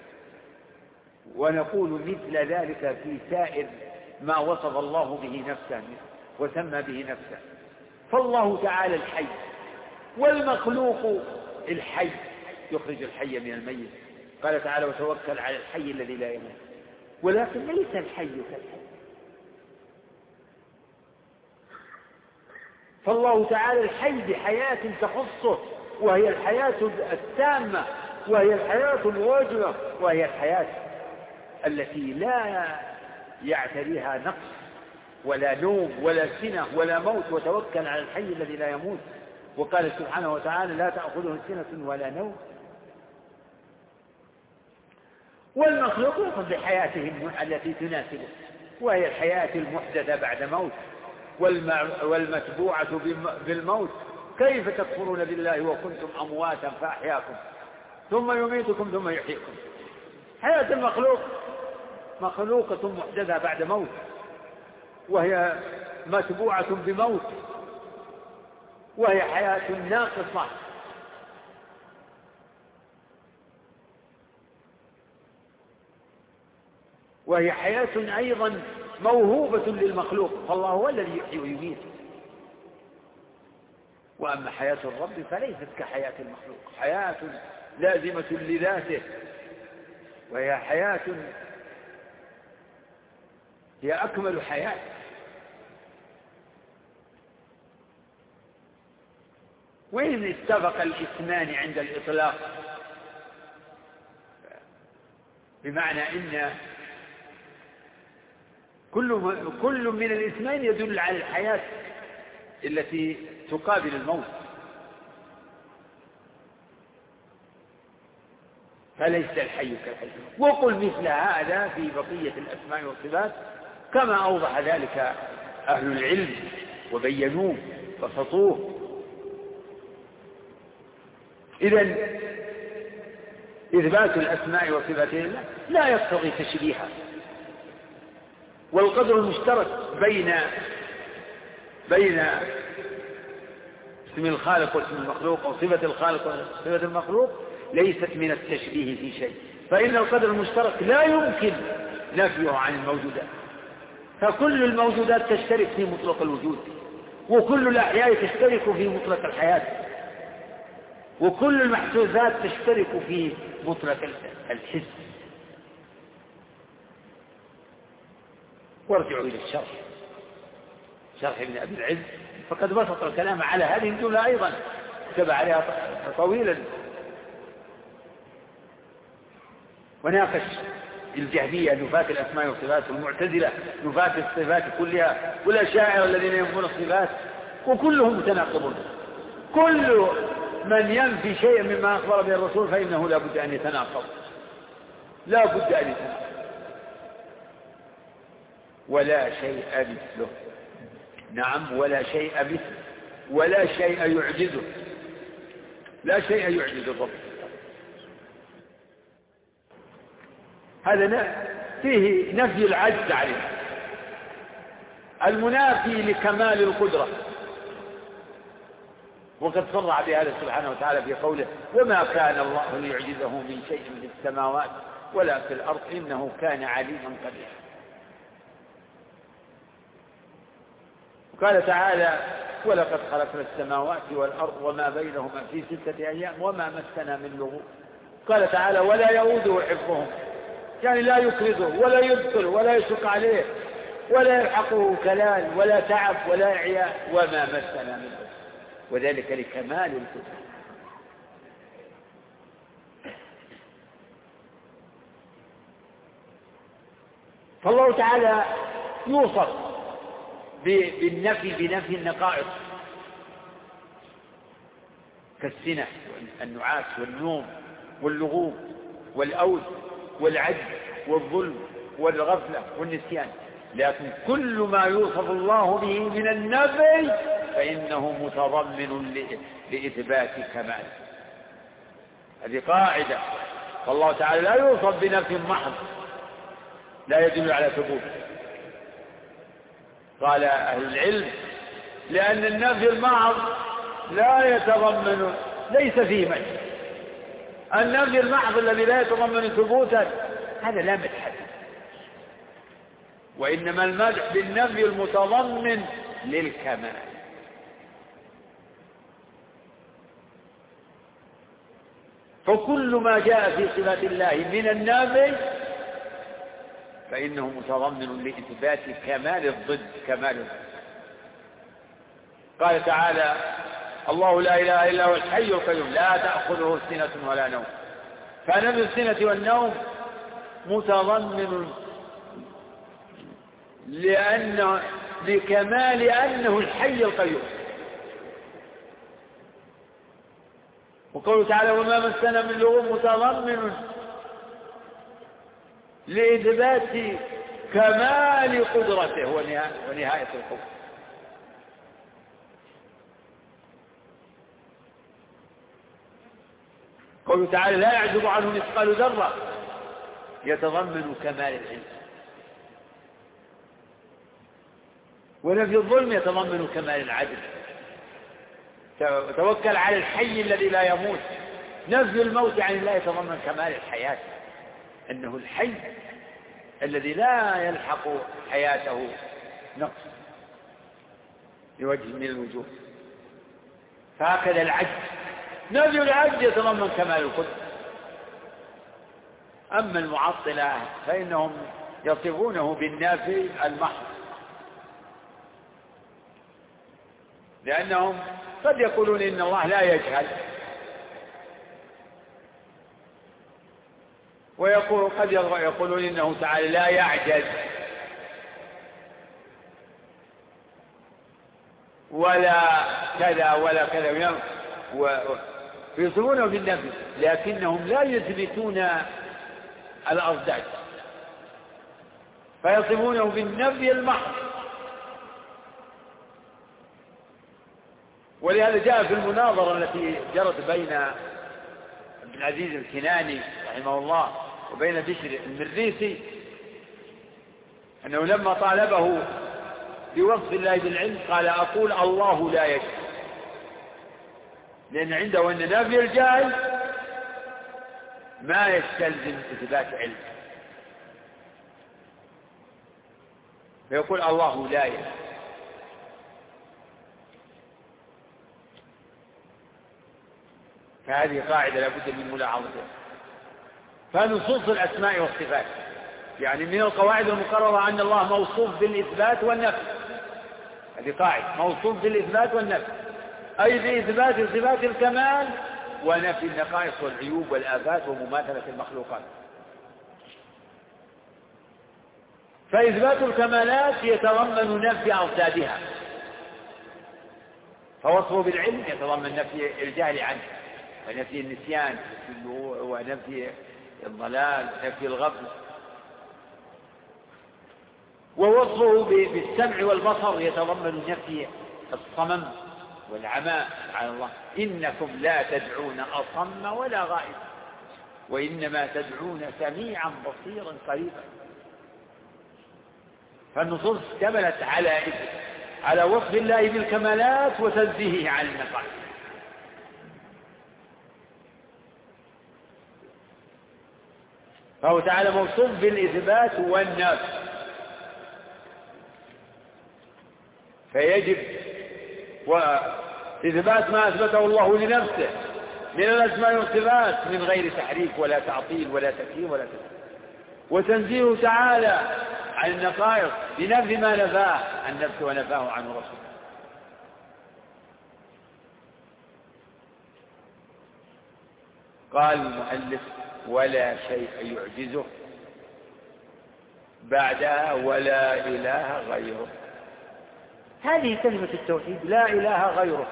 ونقول مثل ذلك في سائر ما وصف الله به نفسه وسمى به نفسه. فالله تعالى الحي والمخلوق الحي يخرج الحي من الميت، قال تعالى وتوكل على الحي الذي لا يموت، ولكن ليس الحي كالحي. فالله تعالى الحي بحياة تخصه وهي الحياة التامة وهي الحياة الواجبة وهي الحياة التي لا يعتريها نقص ولا نوم ولا سنة ولا موت، وتوكل على الحي الذي لا يموت. وقال سبحانه وتعالى لا تأخذه سنة ولا نوم. والمخلوق يأخذ بحياته التي تناسبه، وهي الحياة المحدثة بعد موت والمتبوعة بالموت. كيف تكفرون بالله وكنتم أمواتا فأحياكم ثم يميتكم ثم يحييكم؟ حياة المخلوق مخلوقة محدثة بعد موت، وهي متبوعة بموت، وهي حياة ناقصة. وهي حياة أيضا موهوبة للمخلوق، فالله هو الذي يحيي ويميت. وأما حياة الرب فليست كحياة المخلوق، حياة لازمة لذاته، وهي حياة هي أكمل حياة. وإن اتفق الاسمان عند الإطلاق، بمعنى إن كل كل من الاسمين يدل على الحياة التي تقابل الموت، فليس الحي كالحي. وقل مثل هذا في بقية الأسماء والصفات كما أوضح ذلك أهل العلم وبينوه وبسطوه. إذن إثبات الأسماء والصفات لله لا يقتضي تشبيها، والقدر المشترك بين بين اسم الخالق واسم المخلوق، أو صفة الخالق وصفة المخلوق، ليست من التشبيه في شيء، فإن القدر المشترك لا يمكن نفيه عن الموجودات، فكل الموجودات تشترك في مطلق الوجود، وكل الأحياء تشترك في مطلق الحياة، وكل المحسوسات تشترك في مطلق الحس. وارجعوا إلى الشرح، شرح ابن أبي العز، فقد بسط الكلام على هذه الجملة أيضا، كتب عليها طويلا، وناقش الجهمية نفاة الأسماء والصفات، والمعتزلة نفاة الصفات كلها، والأشاعرة الذين ينفون الصفات، وكلهم متناقضون. كل من ينفي شيئا مما أخبر به الرسول فإنه لا بد أن يتناقض، لا بد أن يتناقض. ولا شيء مثله، نعم ولا شيء مثله، ولا شيء يعجزه، لا شيء يعجز الرب. هذا فيه نفي العجز عليه، المنافي لكمال القدرة، وقد صرح بهذا سبحانه وتعالى في قوله وما كان الله ليعجزه من شيء في السماوات ولا في الأرض إنه كان عليما قديرا. وقال تعالى ولقد خلقنا السماوات والأرض وما بينهما في ستة أيام وما مسنا من لغوب. قال تعالى ولا يؤوده حفظهم، يعني لا يكرده ولا يبطل ولا يشق عليه ولا يلحقه كلال ولا تعب ولا إعياء وما مسنا من لغوب، وذلك لكمال القدرة. فالله تعالى يوصف بالنفي بنفي النقائص كالسنة والنعاس والنوم واللغوب والأود والعجز والظلم والغفلة والنسيان، لكن كل ما يوصف الله به من النفي فإنه متضمن لإثبات كمال. هذه قاعدة، فالله تعالى لا يوصف بنفي محض لا يدل على ثبوت. قال أهل العلم لأن النفي المحض لا يتضمن، ليس فيه مدح. النفي المحض الذي لا يتضمن ثبوتا هذا لا مدح، وإنما المدح بالنفي المتضمن للكمال. فكل ما جاء في صفات الله من النافي فإنه متضمن لإثبات كمال الضد، كمال الضد. قال تعالى الله لا إله إلا هو الحي القيوم لا تأخذه سنة ولا نوم، فنفي السنة والنوم متضمن لأن لكمال أنه الحي القيوم. وقوله تعالى وما مسنا من لغوب متضمن لإثبات كمال قدرته ونهاية القدرة. قوله تعالى لا يعزب عنه مثقال ذرة يتضمن كمال العلم. ونفي الظلم يتضمن كمال العدل. توكل على الحي الذي لا يموت. نفي الموت عن الله يتضمن كمال الحياة، أنه الحي الذي لا يلحق حياته نقص بوجه من الوجوه. فهكذا العجز، نفي العجز يتضمن كمال القدرة. أما المعطلة فإنهم يصفونه بالنافي المحض، لأنهم قد يقولون إن الله لا يجهل، ويقول قد يقولون إنه تعالى لا يعجز، ولا كذا ولا كذا، ويصفونه بالنفي، لكنهم لا يثبتون الأضداد، فيصفونه بالنفي المحض. ولهذا جاء في المناظرة التي جرت بين ابن عزيز الكناني رحمه الله وبين بشر المريسي أنه لما طالبه بوصف الله بالعلم قال أقول الله لا يجهل، لأن عنده أن نفي الجهل ما يستلزم إثبات علم، فيقول الله لا يجهل. فهذه قاعدة لابد من ملاحظتها. فنصوص الأسماء والصفات يعني من القواعد المقررة أن الله موصوف بالإثبات والنفي، هذه قاعدة، موصوف بالإثبات والنفي، أي بإثبات صفات الكمال ونفي النقائص والعيوب والآفات ومماثلة المخلوقات. فإثبات الكمالات يتضمن نفي أضدادها، فوصفه بالعلم يتضمن نفي الجهل عنه ونفي النسيان ونفي الضلال ونفي الغفل. ووصفه بالسمع والبصر يتضمن نفي الصمم والعمى على الله. إنكم لا تدعون أصم ولا غائب وإنما تدعون سميعا بصيرا قريبا. فالنصوص اشتملت على على وصف الله بالكمالات وتنزيهه عن النقائص. فهو تعالى موصوف بالإثبات والنفي، فيجب وإثبات ما أثبته الله لنفسه من الأسماء والصفات من غير تحريف ولا تعطيل ولا تكييف ولا تكييف، وتنزيهه تعالى عن النقائص بنفي ما نفاه عن نفسه ونفاه عنه رسوله. قال المؤلف ولا شيء يعجزه بعدها ولا إله غيره. هذه كلمة التوحيد لا إله غيره،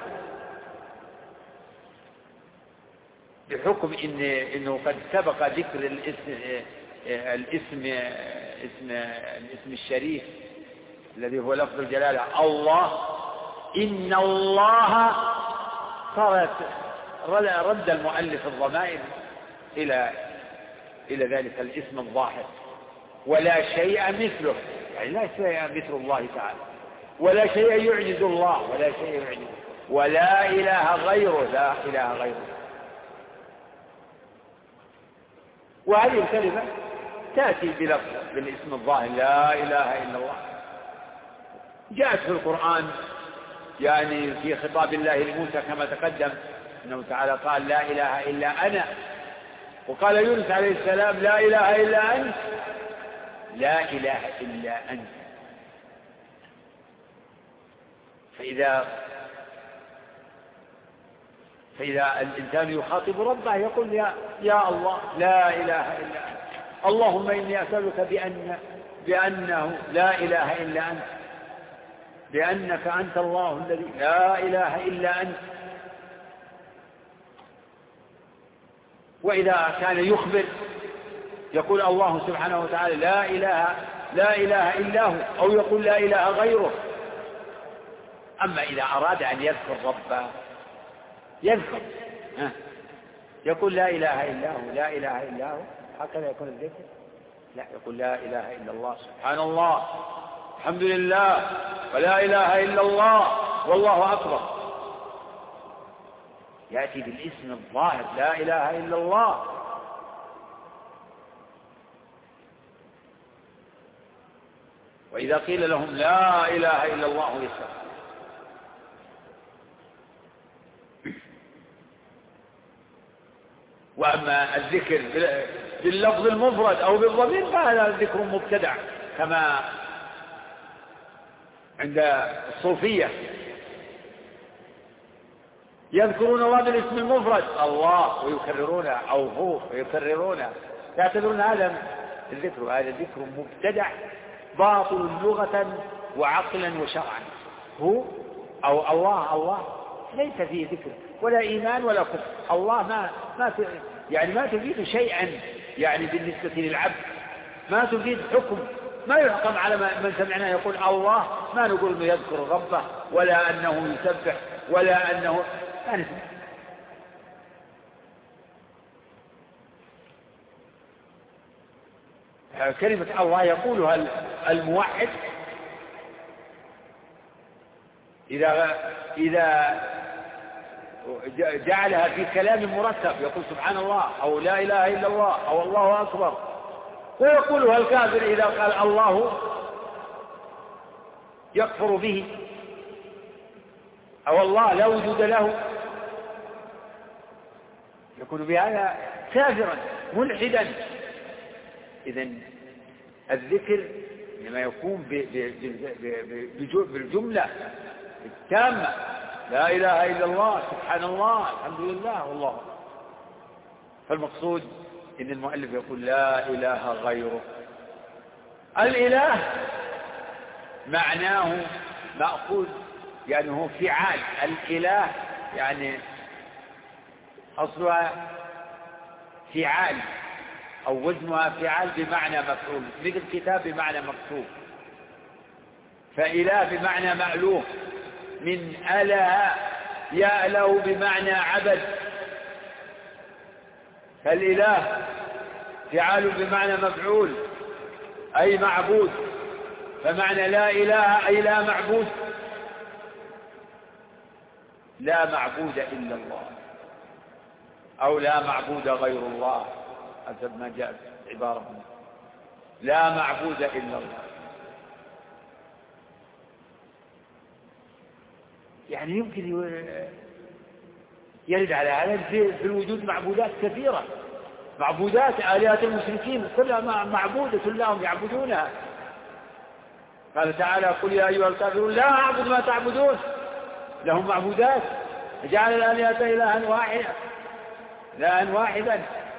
بحكم إن إنه قد سبق ذكر الاسم الاسم اسم الاسم الشريف الذي هو لفظ الجلالة الله. إن الله صارت رد المؤلف الضمائر إلى إلى ذلك الاسم الظاهر. ولا شيء مثله، يعني لا شيء مثل الله تعالى، ولا شيء يعجز الله، ولا شيء يعجز، ولا إله غيره، لا إله غيره. وهذه الكلمة تأتي بلفظ بالاسم الظاهر لا إله إلا الله، جاءت في القرآن يعني في خطاب الله لموسى كما تقدم أنه تعالى قال لا إله إلا أنا، وقال يونس عليه السلام لا إله إلا أنت، لا إله إلا أنت. فإذا فإذا الإنسان يخاطب ربه يقول يا, يا الله لا إله إلا أنت، اللهم إني أسألك بأن بأنه لا إله إلا أنت، بأنك أنت الله الذي لا إله إلا أنت. وإذا كان يخبر يقول الله سبحانه وتعالى لا إله لا إله إلا هو، أو يقول لا إله غيره. أما إذا أراد أن يذكر ربه يذكر ها يقول لا إله إلا هو لا إله إلا هو، هكذا يكون الذكر. لا، يقول لا إله إلا الله سبحان الله الحمد لله ولا إله إلا الله والله أكبر. يأتي بالاسم الظاهر لا إله إلا الله. وإذا قيل لهم لا إله إلا الله يستغفرون. وأما الذكر باللفظ المفرد أو بالضمير فهذا ذكر مبتدع كما عند الصوفية، يذكرون الله بالاسم المفرد الله ويكررونه أو هو ويكررونه، يعتبرون هذا الذكر هذا ذكر مبتدع باطل لغة وعقلا وشرعا. هو أو الله الله ليس فيه ذكر ولا إيمان ولا كفر. الله ما ما يعني ما تفيد شيئا، يعني بالنسبة للعبد ما تفيد حكم، ما يحكم على من سمعنا يقول الله، ما نقول انه يذكر ربه ولا انه يسبح ولا انه ما نسمع. كلمة الله يقولها الموحد إذا إذا جعلها في كلام مرتب، يقول سبحان الله أو لا إله إلا الله أو الله أكبر. ويقولها الكافر إذا قال الله يكفر به أو الله لا وجود له، يكون بهذا كافرا ملحدا. إذن الذكر لما يكون بالجملة التامة لا إله إلا الله سبحان الله الحمد لله والله. فالمقصود إن المؤلف يقول لا إله غيره. الإله معناه مأخوذ يعني هو فعال. الإله يعني أصلها فعال أو وزنها فعال بمعنى مفعول، مثل كتاب بمعنى مكتوب. فإله بمعنى مألوه، من أله يأله بمعنى عبد. فالإله فعال بمعنى مفعول أي معبود، فمعنى لا إله أي لا معبود، لا معبود إلا الله أو لا معبود غير الله حسب ما جاءت عبارة لا معبود إلا الله. يعني يمكن يرد على هذا في الوجود معبودات كثيرة، معبودات آلهة المشركين كلها معبودة لهم يعبدونها. قال تعالى قل يا أيها الكافرون لا أعبد ما تعبدون، لهم معبودات. جعل الآلهة إلها واحدا إلها واحدا.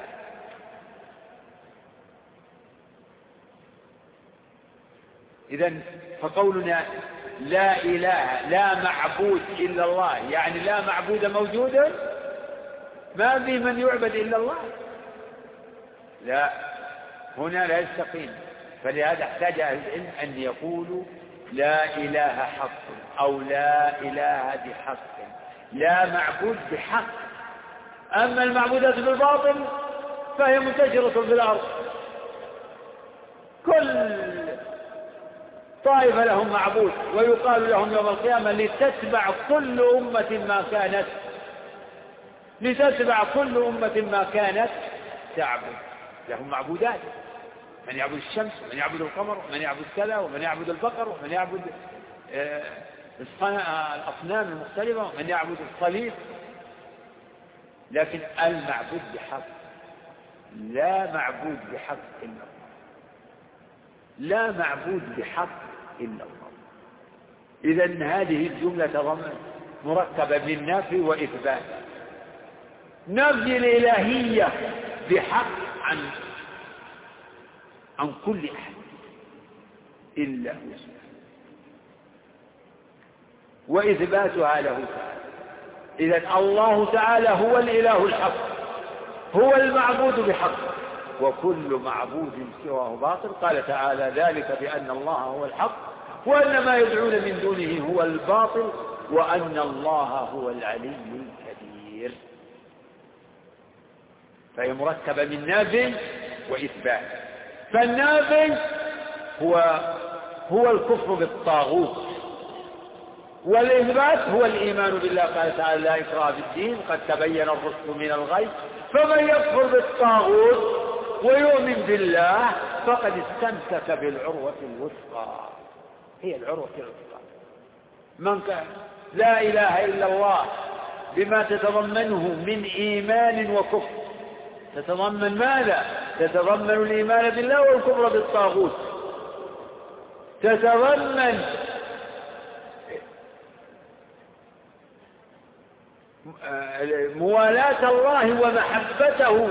إذن فقولنا لا إله لا معبود إلا الله يعني لا معبود موجودا، ما في من يعبد إلا الله، لا، هنا لا يستقيم. فلهذا احتاج أهل العلم أن يقولوا لا إله حق أو لا إله بحق، لا معبود بحق. أما المعبودات بالباطل فهي منتشرة في الأرض، كل طائفة لهم معبود، ويقال لهم يوم القيامة لتتبع كل أمة ما كانت لتتبع كل أمة ما كانت تعبد. لهم معبودات، من يعبد الشمس ومن يعبد القمر ومن يعبد كذا ومن يعبد البقر ومن يعبد الأصنام المختلفة ومن يعبد الصليب. لكن المعبود بحق، لا معبود بحق إلا الله، لا معبود بحق إلا الله. إذن هذه الجملة مركبة من نفي وإثبات. نفي الإلهية بحق عن عن كل أحد إلا هو سبحانه، وإثباتها له تعالى. إذن الله تعالى هو الإله الحق، هو المعبود بحق، وكل معبود سواه باطل. قال تعالى: ذلك بأن الله هو الحق وأن ما يدعون من دونه هو الباطل وأن الله هو العلي الكبير. فهي مركبة من نافي وإثبات. فالنافي هو هو الكفر بالطاغوت، والإثبات هو الإيمان بالله. قال تعالى: لا إكراه في الدين قد تبين الرشد من الغي فمن يكفر بالطاغوت ويؤمن بالله فقد استمسك بالعروة الوثقى. هي العروة الوثقى. من كان لا إله إلا الله بما تتضمنه من إيمان وكفر، تتضمن ماذا؟ تتضمن الإيمان بالله والكفر بالطاغوت، تتضمن موالاة الله ومحبته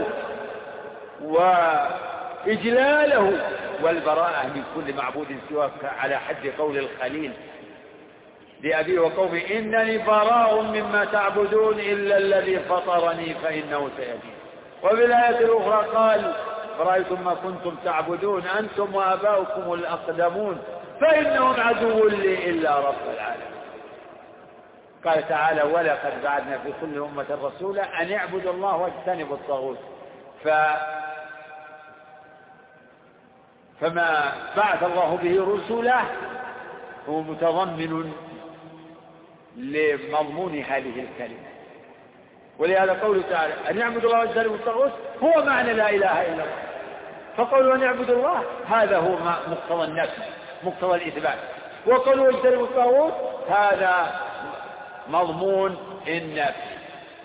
وإجلاله والبراءة من كل معبود سواك، على حد قول الخليل لأبي وقومي: إنني براء مما تعبدون إلا الذي فطرني فإنه سيهدين. وفي الآية الأخرى قال: فرأيتم ما كنتم تعبدون أنتم وآباؤكم الأقدمون فإنهم عدو لي إلا رب العالمين. قال تعالى: ولقد بعثنا في كل أمة رسولا أن اعبدوا الله واجتنبوا الطاغوت. ف... فما بعث الله به رسوله هو متضمن لمضمون هذه الكلمة. ولهذا قوله تعالى: أن اعبدوا الله واجتنبوا الطاغوت هو معنى لا إله إلا الله. فقولوا أن اعبدوا الله هذا هو مقتضى النفي، مقتضى الإثبات. وقولوا واجتنبوا الطاغوت هذا مضمون النفي،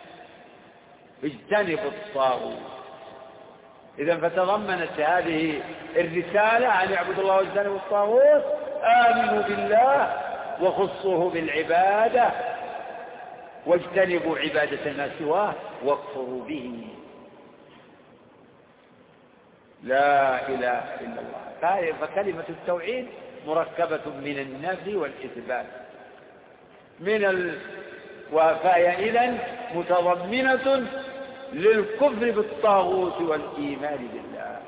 اجتنبوا الطاغوت. إذن فتضمنت هذه الرسالة أن يعبدوا الله واجتنبوا الطاغوت، آمنوا بالله وخصوه بالعبادة واجتنبوا عبادة ما سواه واكفروا به. لا إله إلا الله. فكلمة التوحيد مركبة من النفي والإثبات من ال... فهي إذن متضمنة للكفر بالطاغوت والإيمان بالله.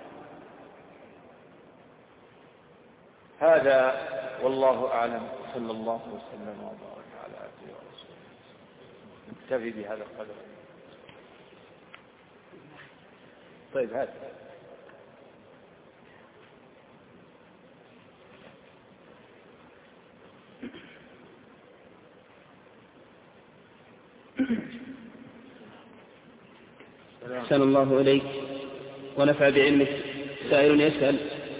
هذا والله أعلم، صلى الله وسلم وبارك على عبده ورسوله. نكتفي بهذا القدر. طيب هذا أحسن الله إليك ونفع بعلمك. سائل يسأل: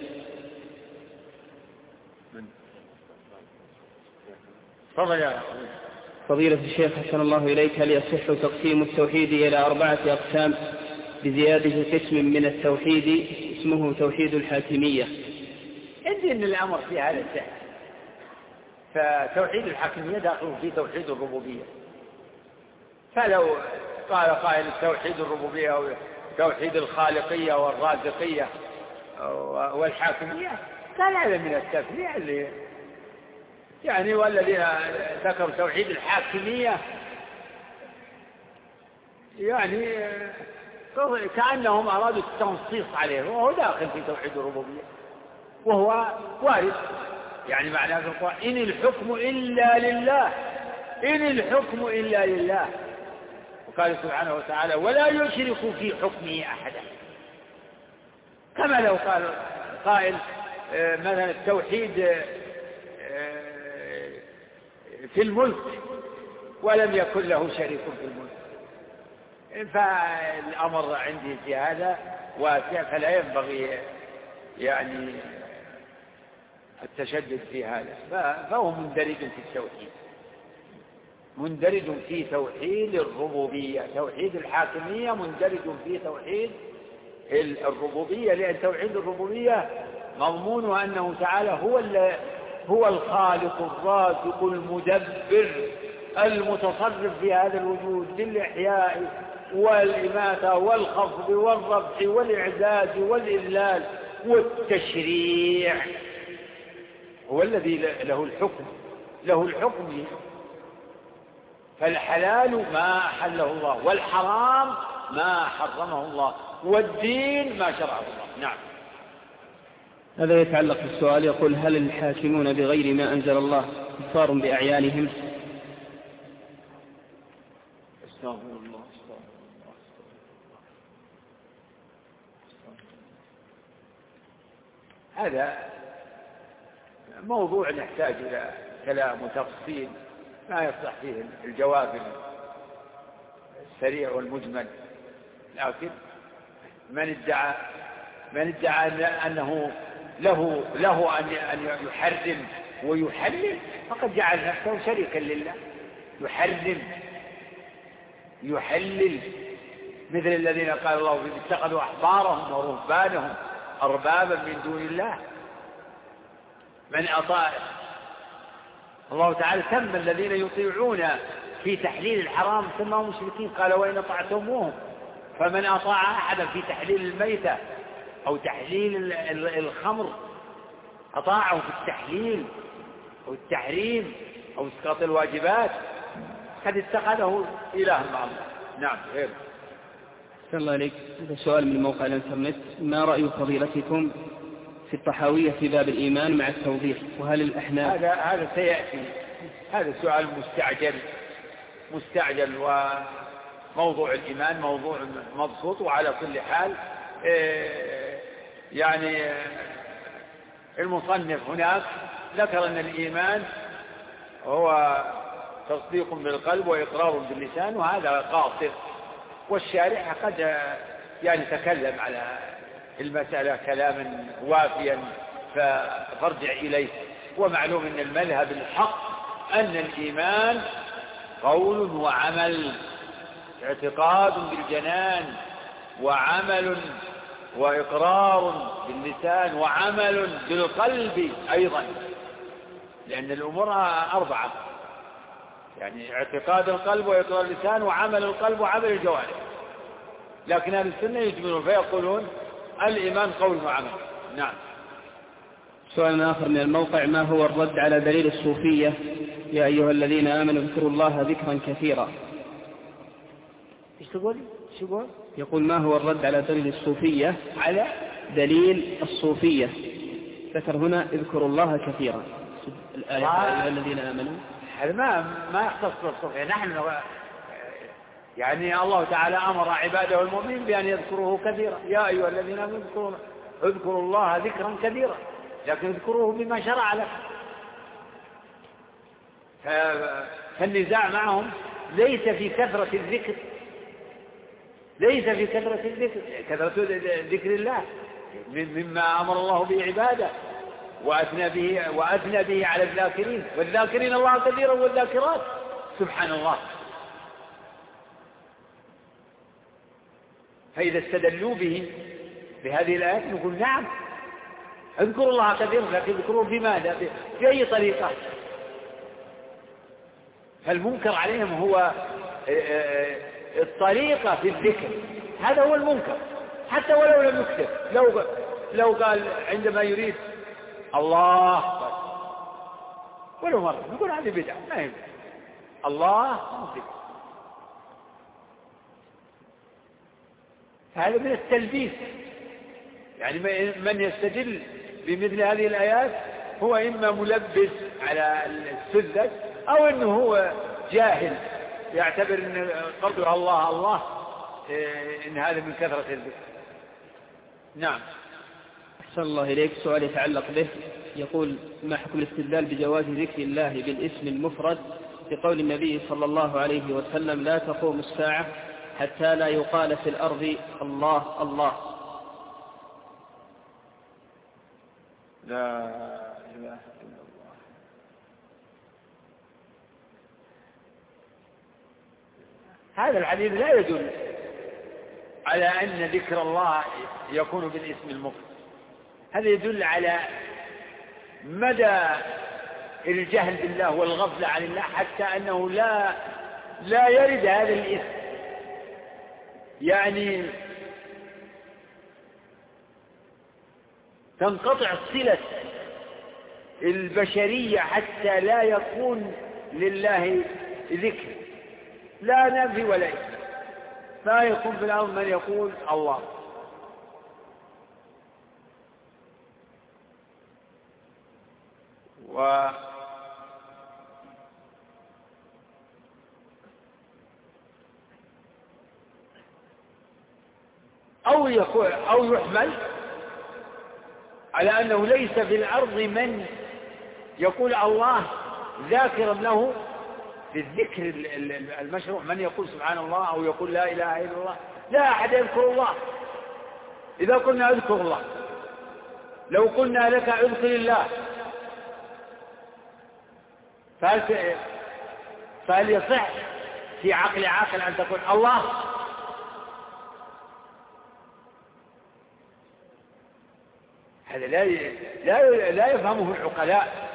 فضيلة الشيخ أحسن الله إليك، هل يصح تقسيم التوحيد إلى أربعة أقسام بزيادة قسم من التوحيد اسمه توحيد الحاكمية؟ عندي أن الأمر في هذا السهل. فتوحيد الحاكمية داخل في توحيد الربوبية. فلو قال قائل توحيد الربوبية وتوحيد الخالقية والرازقية والحاكمية كان هذا من التفريع اللي يعني، والذين ذكروا توحيد الحاكمية يعني كأنهم أرادوا التنصيص عليه، وهو داخل في توحيد الربوبية وهو وارد. يعني معناه في القرآن: إن الحكم إلا لله، إن الحكم إلا لله. وقال سبحانه وتعالى: ولا يشرك في حكمه أحدا. كما لو قال قائل مثلا التوحيد في الملك ولم يكن له شريك في الملك. فالأمر عندي في هذا واسع، فلا ينبغي يعني التشدد في هذا. فهو مندرج في التوحيد، مندرج في توحيد الربوبية. توحيد الحاكمية مندرج في توحيد الربوبية، لأن توحيد الربوبية مضمونه أنه تعالى هو هو الخالق الرازق المدبر المتصرف في هذا الوجود بالإحياء والإماتة والخفض والرفع والإعداد والإذلال والتشريع. هو الذي له الحكم، له الحكم فالحلال ما أحله الله، والحرام ما حرمه الله، والدين ما شرعه الله. نعم. هذا يتعلق بالسؤال، يقول: هل الحاكمون بغير ما أنزل الله كفار بأعيانهم؟ استغفر الله استغفر الله. هذا موضوع نحتاج إلى كلام وتفصيل ما يصلح فيه الجواب السريع والمجمل، لكن من ادعى من ادعى أنه له له أن يحرم ويحلل فقد جعل نفسه شريكا لله. يحرم يحلل مثل الذين قال الله فيهم: اتخذوا أحبارهم ورهبانهم أربابا من دون الله. من أطاع الله تعالى سمى الذين يطيعون في تحليل الحرام سماهم مشركين، قال: وإن أطعتموهم. فمن أطاع أحدا في تحليل الميتة أو تحليل الخمر أطاعه في التحليل أو التحريم أو إسقاط الواجبات قد اتخذه إلها مع الله. نعم. غير صلى الله عليك. هذا سؤال من موقع الانترنت: ما رأي فضيلتكم في الطحاوية في باب الإيمان مع التوضيح؟ وهل الأحناف هذا هذا سيأتي. هذا سؤال مستعجل مستعجل وموضوع الإيمان موضوع مبسوط. وعلى كل حال يعني المصنف هناك ذكر أن الإيمان هو تصديق بالقلب وإقرار باللسان، وهذا قاصر، والشارح قد يعني تكلم على المسألة كلاما وافيا فارجع إليه. ومعلوم أن المذهب الحق أن الإيمان قول وعمل، اعتقاد بالجنان وعمل وإقرار باللسان وعمل بالقلب أيضا، لأن الأمور أربعة، يعني اعتقاد القلب وإقرار اللسان وعمل القلب وعمل الجوارح. لكن أهل السنة يجملون فيقولون الإيمان قول وعمل. نعم. سؤال آخر من الموقع: ما هو الرد على دليل الصوفية يا أيها الذين آمنوا اذكروا الله ذكرا كثيرا؟ ايش تقول؟ شو يقول؟ يقول: ما هو الرد على دليل الصوفية على دليل الصوفية؟ ذكر هنا اذكروا الله كثيرا، الآية يا أيها الذين آمنوا. هذا ما ما يختص بالصوفية. نحن يعني الله تعالى أمر عباده المؤمنين بأن يذكروه كثيرا. يا أيها الذين آمنوا اذكروا اذكروا الله ذكرا كثيرا، لكن اذكروه بما شرع لك. فالنزاع معهم ليس في كثرة الذكر، ليس في كثرة الذكر كثرة ذكر الله مما أمر الله به عباده وأثنى به وأثنى به على الذاكرين، والذاكرين الله كثيرا والذاكرات سبحان الله. فإذا استدلوا به بهذه الآيات نقول نعم اذكروا الله كثيرا، لكن اذكروه بماذا؟ بأي طريقة؟ فالمنكر عليهم هو الطريقة في الذكر، هذا هو المنكر. حتى ولو لم يكتب، لو لو قال عندما يريد الله ولو مرة نقول هذه بدعة، ما هي بدعة. الله ممكن. هذا من التلبيس، يعني من يستدل بمثل هذه الآيات هو إما ملبس على السذج أو إنه هو جاهل يعتبر إن قدر الله الله إن هذا من كثرة الذكر. نعم. أحسن الله إليك. سؤال يتعلق به، يقول: ما حكم الاستدلال بجواز ذكر الله بالاسم المفرد بقول النبي صلى الله عليه وسلم: لا تقوم الساعة حتى لا يقال في الأرض الله الله؟ لا إله إلا الله. هذا الحديث لا يدل على أن ذكر الله يكون بالاسم المفرد، هذا يدل على مدى الجهل بالله والغفلة عن الله، حتى أنه لا لا يرد هذا الاسم. يعني تنقطع صلة البشرية حتى لا يكون لله ذكر، لا نفي ولا إثبات. ما يكون في الأرض من يقول الله. و أو يكون أو يحمل على أنه ليس في الأرض من يقول الله ذاكرا له بالذكر المشروع، من يقول سبحان الله أو يقول لا إله إلا الله. لا أحد يذكر الله. إذا قلنا اذكر الله، لو قلنا لك اذكر الله، فهل فهل يصح في عقل عاقل أن تقول الله؟ هذا لا لا لا يفهمه العقلاء.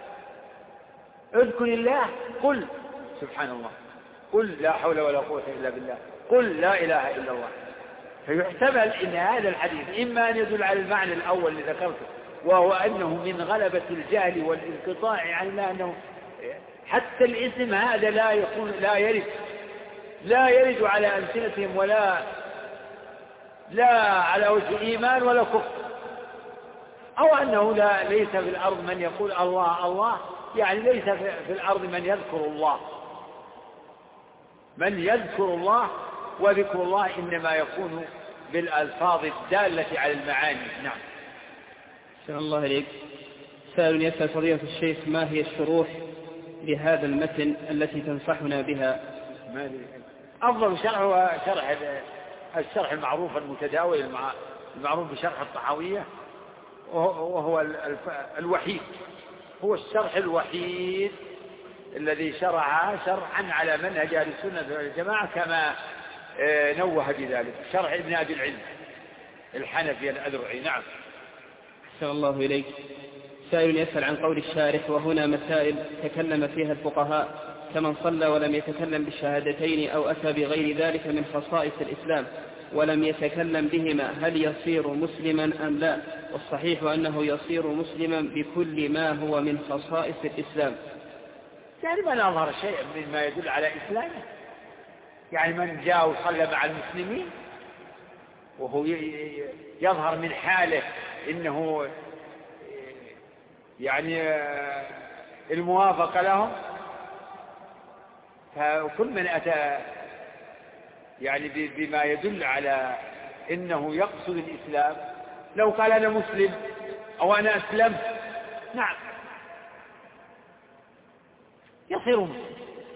اذكر الله، قل سبحان الله، قل لا حول ولا قوة إلا بالله، قل لا إله إلا الله. فيحتمل إن هذا الحديث إما أن يدل على المعنى الأول اللي ذكرته، وهو أنه من غلبة الجهل والانقطاع عن الله، أنه حتى الاسم هذا لا يكون لا يرد لا يرد على ألسنتهم، ولا لا على وجه إيمان ولا كفر. أو أنه لا ليس في الأرض من يقول الله الله، يعني ليس في الأرض من يذكر الله، من يذكر الله، وذكر الله إنما يكون بالألفاظ الدالة على المعاني. نعم. شاء الله إليك. سائل يسأل فضيلة الشيخ: ما هي الشروح لهذا المتن التي تنصحنا بها؟ أفضل شرح هو شرح الشرح المعروف المتداول المعروف بشرح الطحاوية، وهو الوحيد، هو الشرح الوحيد الذي شرع شرحا على منهج أهل السنة والجماعة كما نوه بذلك، شرح ابن أبي العلم الحنفي الأذرعي. نعم. أحسن الله إليك. سائل يسأل عن قول الشارح: وهنا مسائل تكلم فيها الفقهاء كمن صلى ولم يتكلم بالشهادتين أو أتى بغير ذلك من خصائص الإسلام ولم يتكلم بهما، هل يصير مسلما أم لا؟ والصحيح أنه يصير مسلما بكل ما هو من خصائص الإسلام. يعني من أظهر شيء مما يدل على إسلامه، يعني من جاء وصلى مع المسلمين وهو يظهر من حاله إنه يعني الموافقة لهم، فكل من أتى يعني بما يدل على إنه يقصد الإسلام، لو قال أنا مسلم أو أنا أسلمت، نعم يصير مسلم.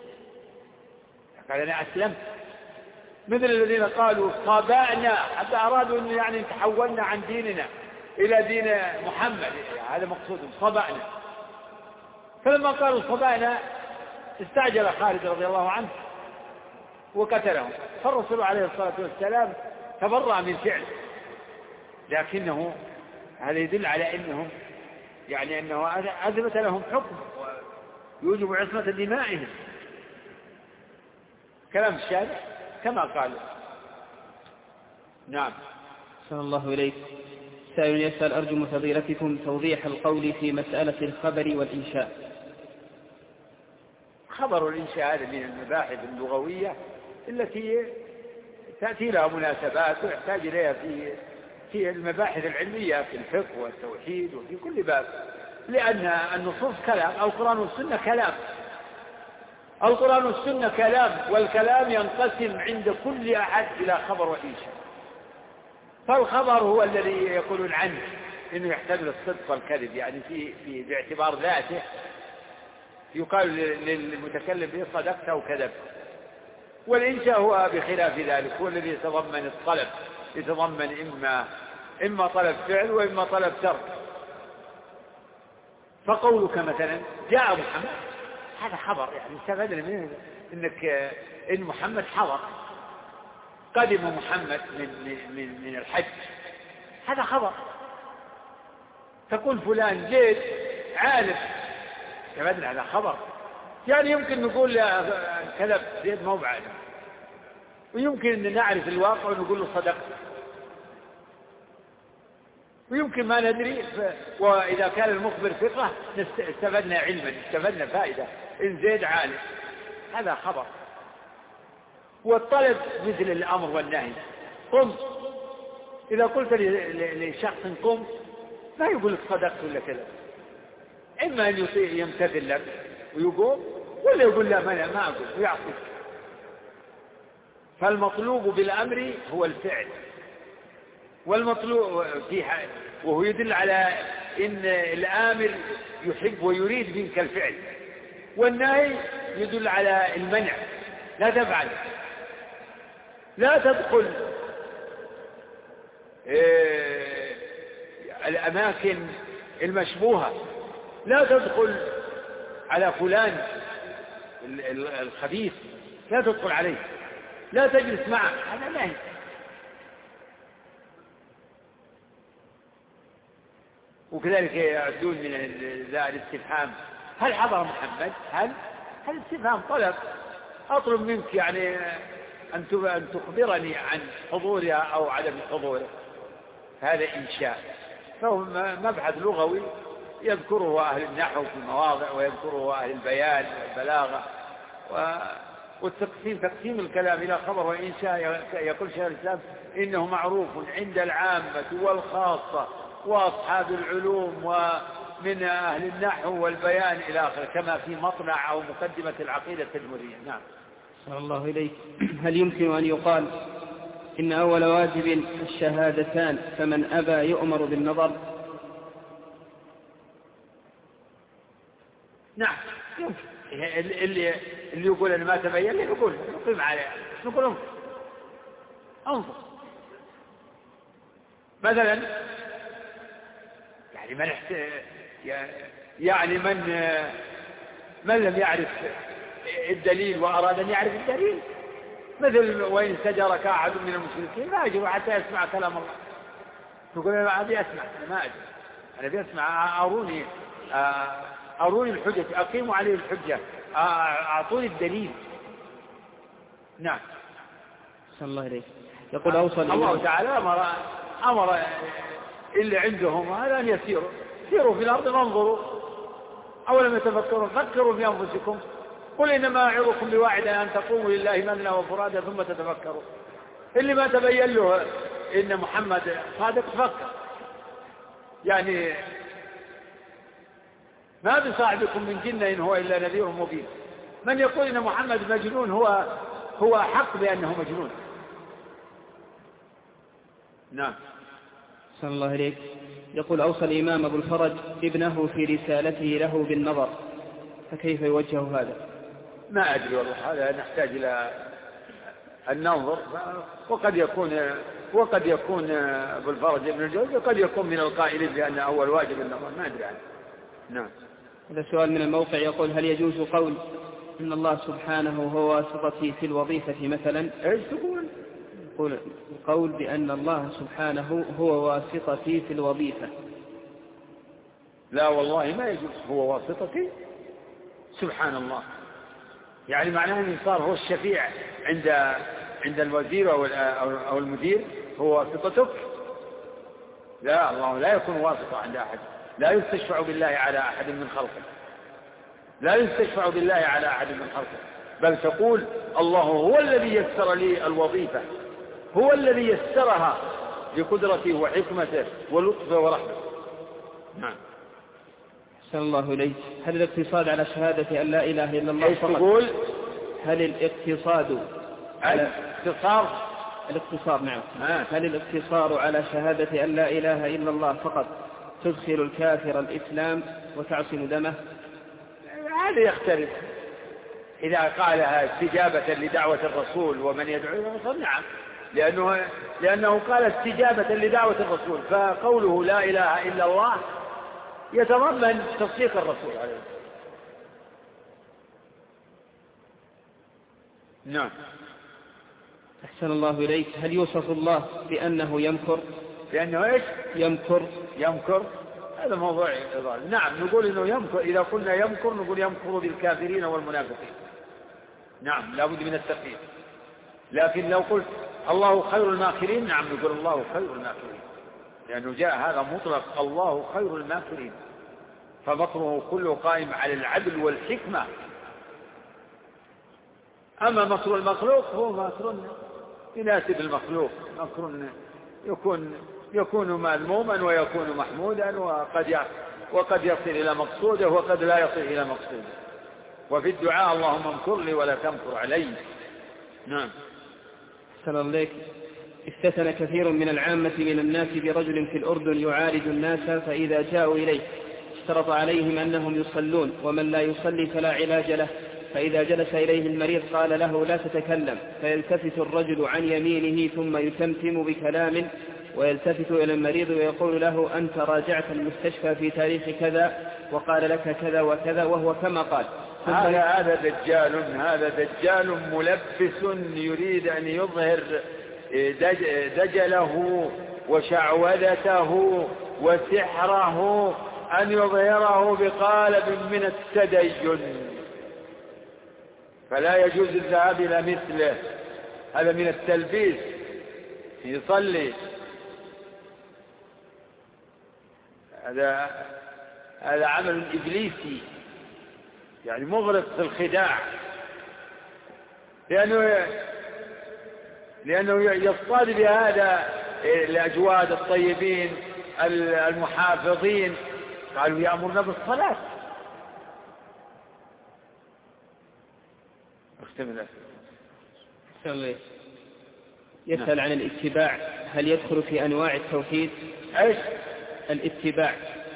قال أنا أسلمت، مثل الذين قالوا صابعنا، حتى أرادوا أن يعني تحولنا عن ديننا إلى دين محمد، هذا مقصودهم صابعنا. فلما قالوا صابعنا استعجل خالد رضي الله عنه وقتلهم، فالرسول عليه الصلاة والسلام تبرأ من فعله، لكنه هذا يدل على أنهم يعني أنه أثبت لهم حكم ويوجب عصمة دمائهم. كلام الشارع كما قال. نعم. أحسن الله إليك. سائل يسأل: أرجو من فضيلتكم توضيح القول في مسألة الخبر والإنشاء. خبر الإنشاء هذا من المباحث اللغوية التي تأتي لها مناسبات ويحتاج إليها في في المباحث العلمية في الفقه والتوحيد وفي كل باب، لأن النصوص كلام، القرآن والسنة كلام، القرآن والسنة كلام، والكلام ينقسم عند كل أحد إلى خبر وإنشاء. فالخبر هو الذي يقولون عنه إنه يحتمل الصدق والكذب، يعني في في باعتبار ذاته يقال للمتكلم به صدقت أو كذبت. والإنشاء هو بخلاف ذلك، هو الذي يتضمن الطلب، يتضمن إما إما طلب فعل وإما طلب ترك. فقولك مثلا جاء محمد، هذا خبر، يعني استفدنا منه إنك إن محمد حضر، قدم محمد من من من الحج، هذا خبر. تقول فلان زيد عالم، استفدنا، هذا خبر. يعني يمكن نقول كذب زيد ما هو بعالم، ويمكن أن نعرف الواقع ونقول له صدقت، ويمكن ما ندري. وإذا كان المخبر ثقة استفدنا علما، استفدنا فائدة. إن زيد عالم هذا خبر. والطلب مثل الأمر والنهي. قم، إذا قلت لشخص قم ما يقول لك صدقت ولا كذا، إما أن يمتثل لك ويقوم، ولا يقول لا ما أقول ويعصيك. فالمطلوب بالأمر هو الفعل، والمطلوب في حال وهو يدل على إن الآمر يحب ويريد منك الفعل، والنهي يدل على المنع، لا تفعل، لا تدخل إيه الأماكن المشبوهة، لا تدخل على فلان الخبيث، لا تدخل عليه، لا تجلس معه، هذا نهي. وكذلك يعدون من الاستفهام هل حضر محمد؟ هل هل استفهام طلب، أطلب منك يعني أن تخبرني عن حضورها أو عدم حضورها، هذا إنشاء، فهو مبحث لغوي يذكره أهل النحو في مواضع، ويذكره أهل البيان والبلاغة. والتقسيم تقسيم الكلام إلى خبر وإنشاء، يقول شيخ الإسلام إنه معروف عند العامة والخاصة وأصحاب العلوم ومن أهل النحو والبيان إلى آخره، كما في مطلع أو مقدمة العقيدة التدمرية. نعم. صلى الله إليك. هل يمكن أن يقال إن أول واجب الشهادتان فمن أبى يؤمر بالنظر؟ نعم يمكن. اللي اللي يقول أنا ما تبين لي نقول نقيم عليه، نقول انظر انظر مثلا، يعني من يعني من من لم يعرف الدليل وأراد أن يعرف الدليل، مثل وإن سجرك أحد من المشركين لا يجب حتى يسمع كلام الله. تقول أنا أبي أسمع، ما أجب، أنا أبي أسمع، أروني أروني الحجة، أقيموا عليه الحجة، أعطوني الدليل. نعم. صلى الله عليه. يقول أوصل الله تعالى أمر أمر اللي عندهم هذا أن يسيروا سيروا في الأرض وانظروا، أولم يتفكروا فكروا في أنفسكم، قل إنما أعظكم بواحدة أن تقوموا لله مثنى وفرادى ثم تتفكروا. اللي ما تبين له إن محمد صادق فكر، يعني ما بصاحبكم من جنة إن هو إلا نذير مبين. من يقول إن محمد مجنون هو هو حق بأنه مجنون. نعم. صلى الله عليه. يقول أوصى الإمام أبو الفرج ابنه في رسالته له بالنظر، فكيف يوجه هذا؟ ما أدري والله، هذا نحتاج إلى النظر، وقد يكون وقد يكون أبو الفرج ابن الجوزي، وقد يكون من القائلين بأن أول واجب النظر، ما أدري عنه. نعم. هذا سؤال من الموقع يقول هل يجوز قول إن الله سبحانه هو واسطتي في الوظيفة مثلا؟ إيش تقول؟ يقول القول بأن الله سبحانه هو واسطتي في الوظيفة. لا والله ما يجوز، هو واسطتي سبحان الله، يعني معناه أن صار هو الشفيع عند عند الوزير أو أو المدير، هو واسطتك. لا، الله لا يكون واسطة عند أحد، لا يستشفع بالله على أحد من خلقه، لا يستشفع بالله على أحد من خلقه، بل تقول الله هو الذي يسر لي الوظيفة، هو الذي يسرها بقدرته وحكمته ولطفه ورحمته. نعم. أحسن الله إليك. هل الاقتصاد على شهادة أن لا إله إلا الله فقط؟ تقول هل الاقتصاد على الاقتصار الاقتصار نعم آه. هل الاقتصار على شهادة أن لا إله إلا الله فقط تدخل الكافر الإسلام وتعصم دمه؟ هذا يختلف، إذا قالها استجابة لدعوة الرسول ومن يدعو إلى الرسول نعم، لأنه, لأنه قال استجابة لدعوة الرسول، فقوله لا إله إلا الله يتضمن تصديق الرسول عليه. نعم. أحسن الله إليك. هل يوصف الله بأنه يمكر؟ بأنه إيش؟ يمكر. يمكر هذا موضوع إضافي. نعم نقول إنه يمكر، إذا قلنا يمكر نقول يمكر بالكافرين والمنافقين. نعم لا بد من التقدير. لكن لو قلت الله خير الماكرين نعم نقول الله خير الماكرين، لأنه جاء هذا مطلق الله خير الماكرين، فمكره كله قائم على العدل والحكمة. أما مكر المخلوق هو مكر يناسب المخلوق، مكر يكون يكون مذموما ويكون محمودا، وقد وقد يصل إلى مقصوده وقد لا يصل إلى مقصوده. وفي الدعاء اللهم امكر لي ولا تمكر علي. نعم. أحسن الله. استثنى كثير من العامة من الناس برجل في الأردن يعالج الناس، فإذا جاءوا إليه اشترط عليهم أنهم يصلون، ومن لا يصلي فلا علاج له. فإذا جلس إليه المريض قال له لا تتكلم، فيلتفت الرجل عن يمينه ثم يتمتم بكلام، ويلتفت إلى المريض ويقول له أنت راجعت المستشفى في تاريخ كذا وقال لك كذا وكذا، وهو كما قال. هذا هذا دجال هذا دجال ملبس يريد أن يظهر دجله وشعوذته وسحره، أن يظهره بقالب من التدين، فلا يجوز الذهاب إلى مثله. هذا من التلبيس. يصلي هذا هذا عمل إبليسي، يعني مغرق في الخداع، لأنه لأنه يصطاد بهذا الأجواد الطيبين المحافظين، قالوا يأمرنا بالصلاة. اختم الله. يسأل عن الاتباع، هل يدخل في أنواع التوحيد؟ ايش الاتباع؟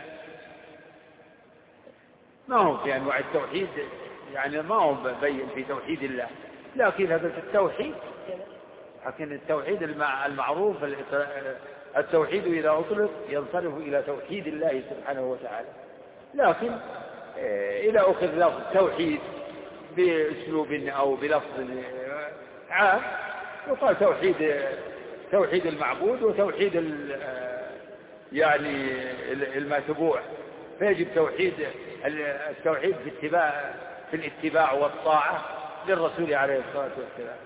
ما هو في أنواع التوحيد، يعني ما هو بين في توحيد الله، لكن هذا التوحيد، لكن التوحيد المعروف التوحيد إذا أطلق ينصرف إلى توحيد الله سبحانه وتعالى، لكن إذا أخذ لفظ التوحيد بأسلوب أو بلفظ عام يقال توحيد توحيد المعبود وتوحيد يعني المتبوع، فيجب توحيد التوحيد في اتباع في الاتباع والطاعة للرسول عليه الصلاة والسلام.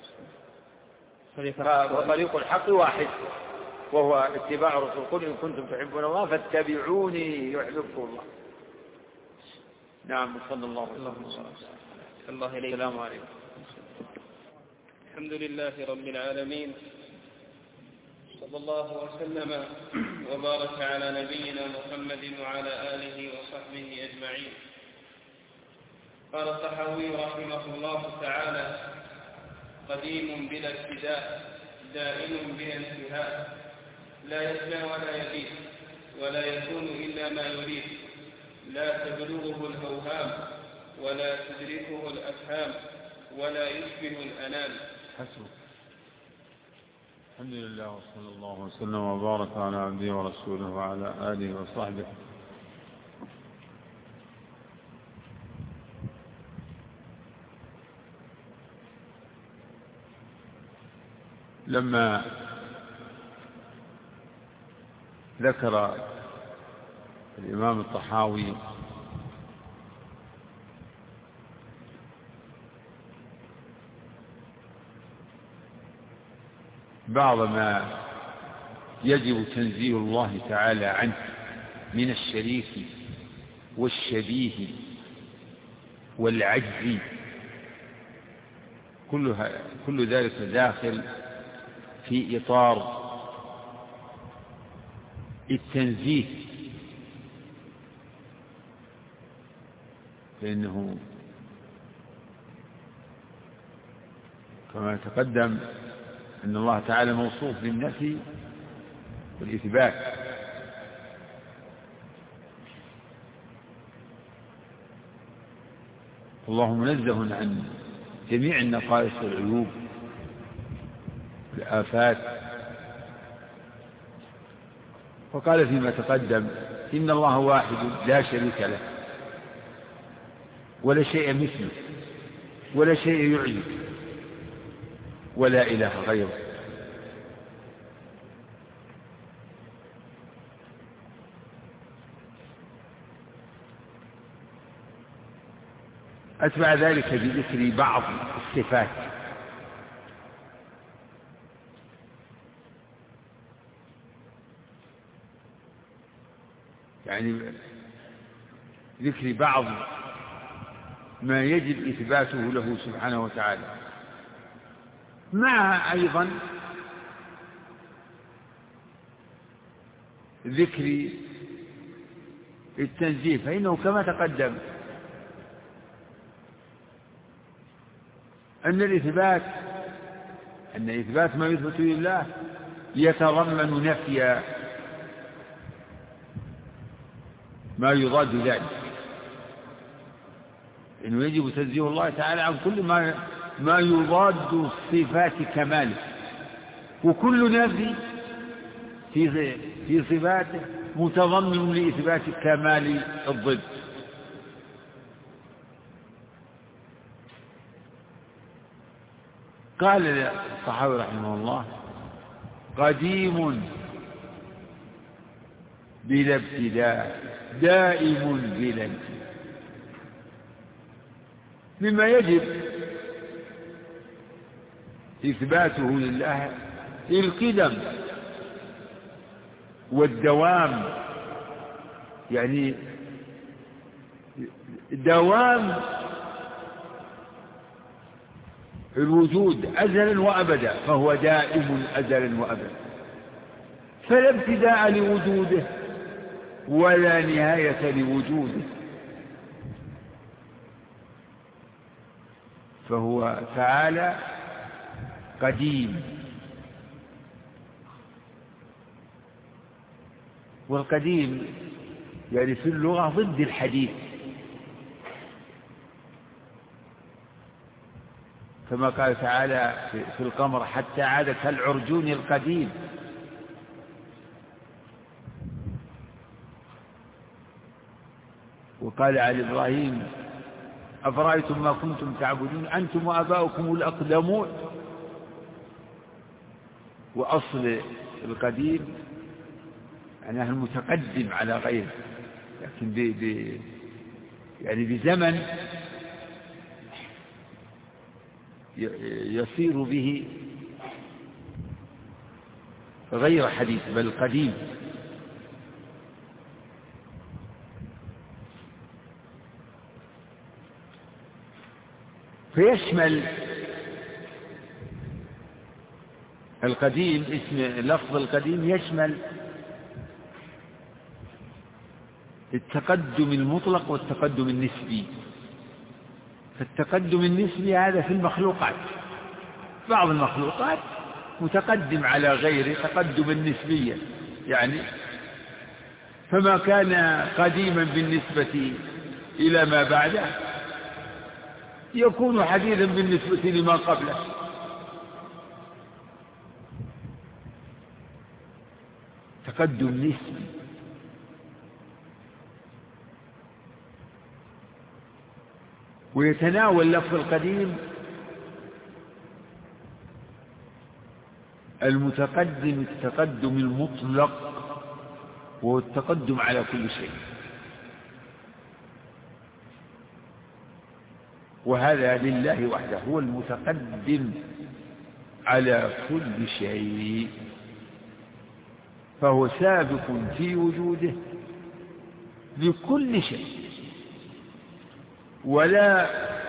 فطريق الحق واحد وهو اتباع الرسول، قل إن كنتم تحبون الله فاتبعوني يحببكم الله. نعم. صلى الله عليه وسلم. الله إليك. السلام عليكم. الحمد لله رب العالمين، صلى الله وسلم وبارك على نبينا محمد وعلى آله وصحبه أجمعين. قال الطحاوي رحمه الله تعالى: قديم بلا ابتداء، دائم بلا انتهاء، لا يفنى ولا يبيد، ولا يكون إلا ما يريد، لا تبلغه الأوهام ولا تدركه الأفهام، ولا يشبه الأنام. حسن. الحمد لله وصلى الله وسلم وبارك على عبده ورسوله وعلى آله وصحبه. لما ذكر الإمام الطحاوي بعض ما يجب تنزيه الله تعالى عنه من الشريك والشبيه والعجز، كلها كل ذلك داخل في إطار التنزيه، فإنه كما تقدم أن الله تعالى موصوف بالنفي والإثبات، الله منزه عن جميع النقائص والعيوب والآفات. وقال فيما تقدم: إن الله واحد لا شريك له ولا شيء مثله ولا شيء يعجب ولا إله غيره. أتبع ذلك بذكر بعض الصفات، يعني ذكر بعض ما يجب إثباته له سبحانه وتعالى، مع أيضا ذكر التنزيه، فإنه كما تقدم أن الإثبات أن إثبات ما يثبت لله يتضمن نفي ما يضاد ذلك، إنه يجب تنزيه الله تعالى عن كل ما ما يضاد صفات كماله، وكل نفي في في صفاته متضمن لإثبات كمال الضد. قال الصحابي رحمه الله: قديم بلا ابتداء دائم بلا انتهاء. مما يجب إثباته لله القدم والدوام، يعني دوام الوجود أزلا وأبدا، فهو دائم أزلا وأبدا، فلا ابتداء لوجوده ولا نهاية لوجوده، فهو تعالى قديم. والقديم يعني في اللغة ضد الحديث، كما قال تعالى في القمر: حتى عاد كالعرجون القديم. وقال على إبراهيم: أفرأيتم ما كنتم تعبدون أنتم وآباؤكم الأقدمون. وأصل القديم معناه المتقدم على غيره، لكن ب ب يعني بزمن يصير به غير حديث بل قديم. فيشمل القديم، اسم لفظ القديم يشمل التقدم المطلق والتقدم النسبي. فالتقدم النسبي هذا في المخلوقات، بعض المخلوقات متقدم على غيره تقدما نسبيا، يعني فما كان قديما بالنسبة إلى ما بعده يكون حديثا بالنسبة لما قبله. تقدم نسبي. ويتناول لفظ القديم المتقدم التقدم المطلق، وهو التقدم على كل شيء، وهذا لله وحده، هو المتقدم على كل شيء، فهو سابق في وجوده لكل شيء ولا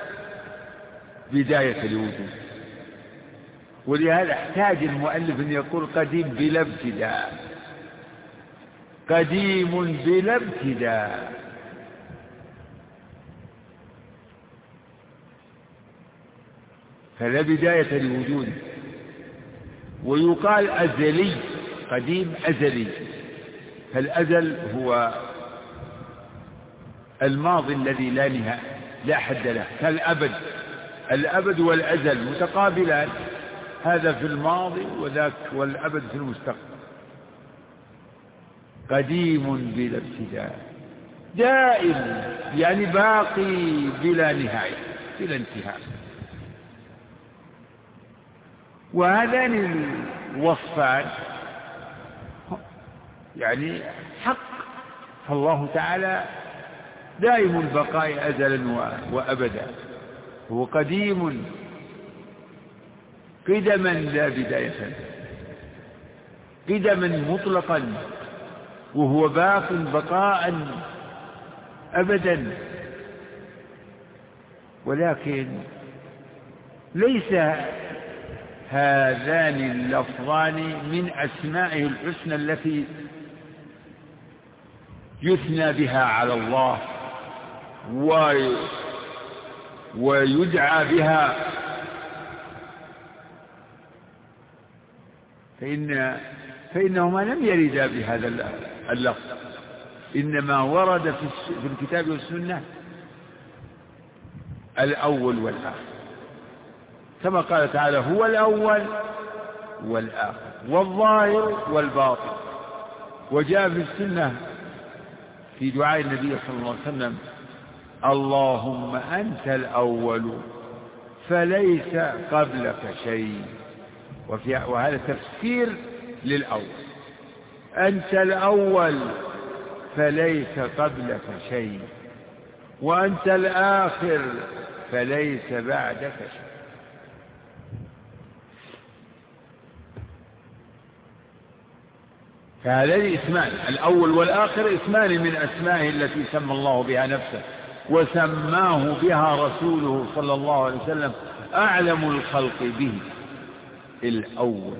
بداية لوجوده. ولهذا احتاج المؤلف أن يقول قديم بلا ابتداء، قديم بلا ابتداء، فلا بداية لوجوده. ويقال أزلي، قديم أزلي، فالأزل هو الماضي الذي لا نهاية لا حد له، كالأبد، الأبد والأزل متقابلان، هذا في الماضي وذاك والأبد في المستقبل. قديم بلا ابتداء دائم، يعني باقي بلا نهاية بلا انتهاء. وهذان الوصفان يعني حق، فالله تعالى دائم البقاء أزلا وأبدا، هو قديم قدما لا بداية، قدما مطلقا، وهو باق بقاء أبدا. ولكن ليس هذان اللفظان من أسمائه الحسنى التي يثنى بها على الله ويدعى بها، فإن فإنهما لم يردا بهذا اللفظ، إنما ورد في الكتاب والسنة الأول والآخر، كما قال تعالى: هو الأول والآخر والظاهر والباطن. وجاء في السنة في دعاء النبي صلى الله عليه وسلم: اللهم أنت الأول فليس قبلك شيء. وهذا تفسير للأول: أنت الأول فليس قبلك شيء، وأنت الآخر فليس بعدك شيء. فهذان اسمان، الأول والآخر، اسمان من أسمائه التي سمى الله بها نفسه وسماه بها رسوله صلى الله عليه وسلم أعلم الخلق به: الأول.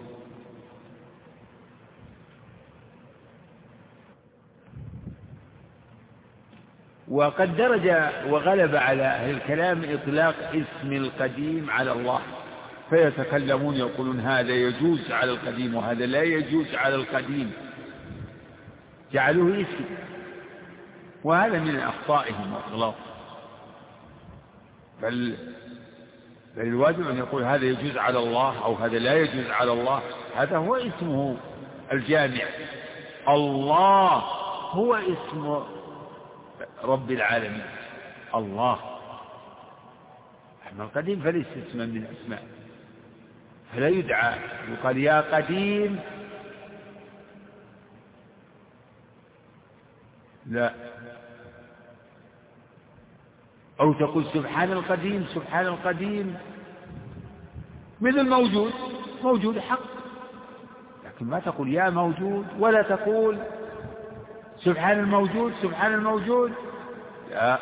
وقد درج وغلب على أهل الكلام إطلاق اسم القديم على الله، فيتكلمون يقولون هذا يجوز على القديم وهذا لا يجوز على القديم، جعلوه اسم، وهذا من أخطائهم وأغلاطهم. بل بل الواجب أن يقول هذا يجوز على الله أو هذا لا يجوز على الله، هذا هو اسمه الجامع. الله هو اسم رب العالمين، الله. أما القديم فليس اسما من أسماء، فلا يدعى يقال يا قديم، لا. أو تقول سبحان القديم، سبحان القديم مثل موجود، موجود حق، لكن ما تقول يا موجود، ولا تقول سبحان الموجود، سبحان الموجود، لا،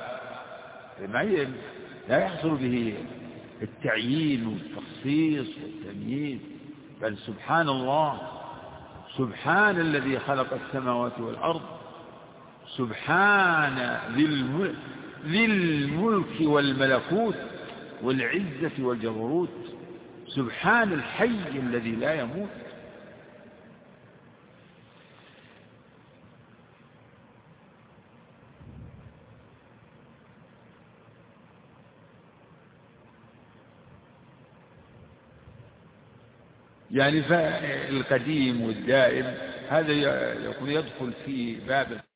لا يحصل به التعيين والتخصيص والتمييز. بل سبحان الله، سبحان الذي خلق السماوات والأرض، سبحان ذي الملك والملكوت والعزة والجبروت، سبحان الحي الذي لا يموت. يعني فالقديم والدائم هذا يكون يدخل في باب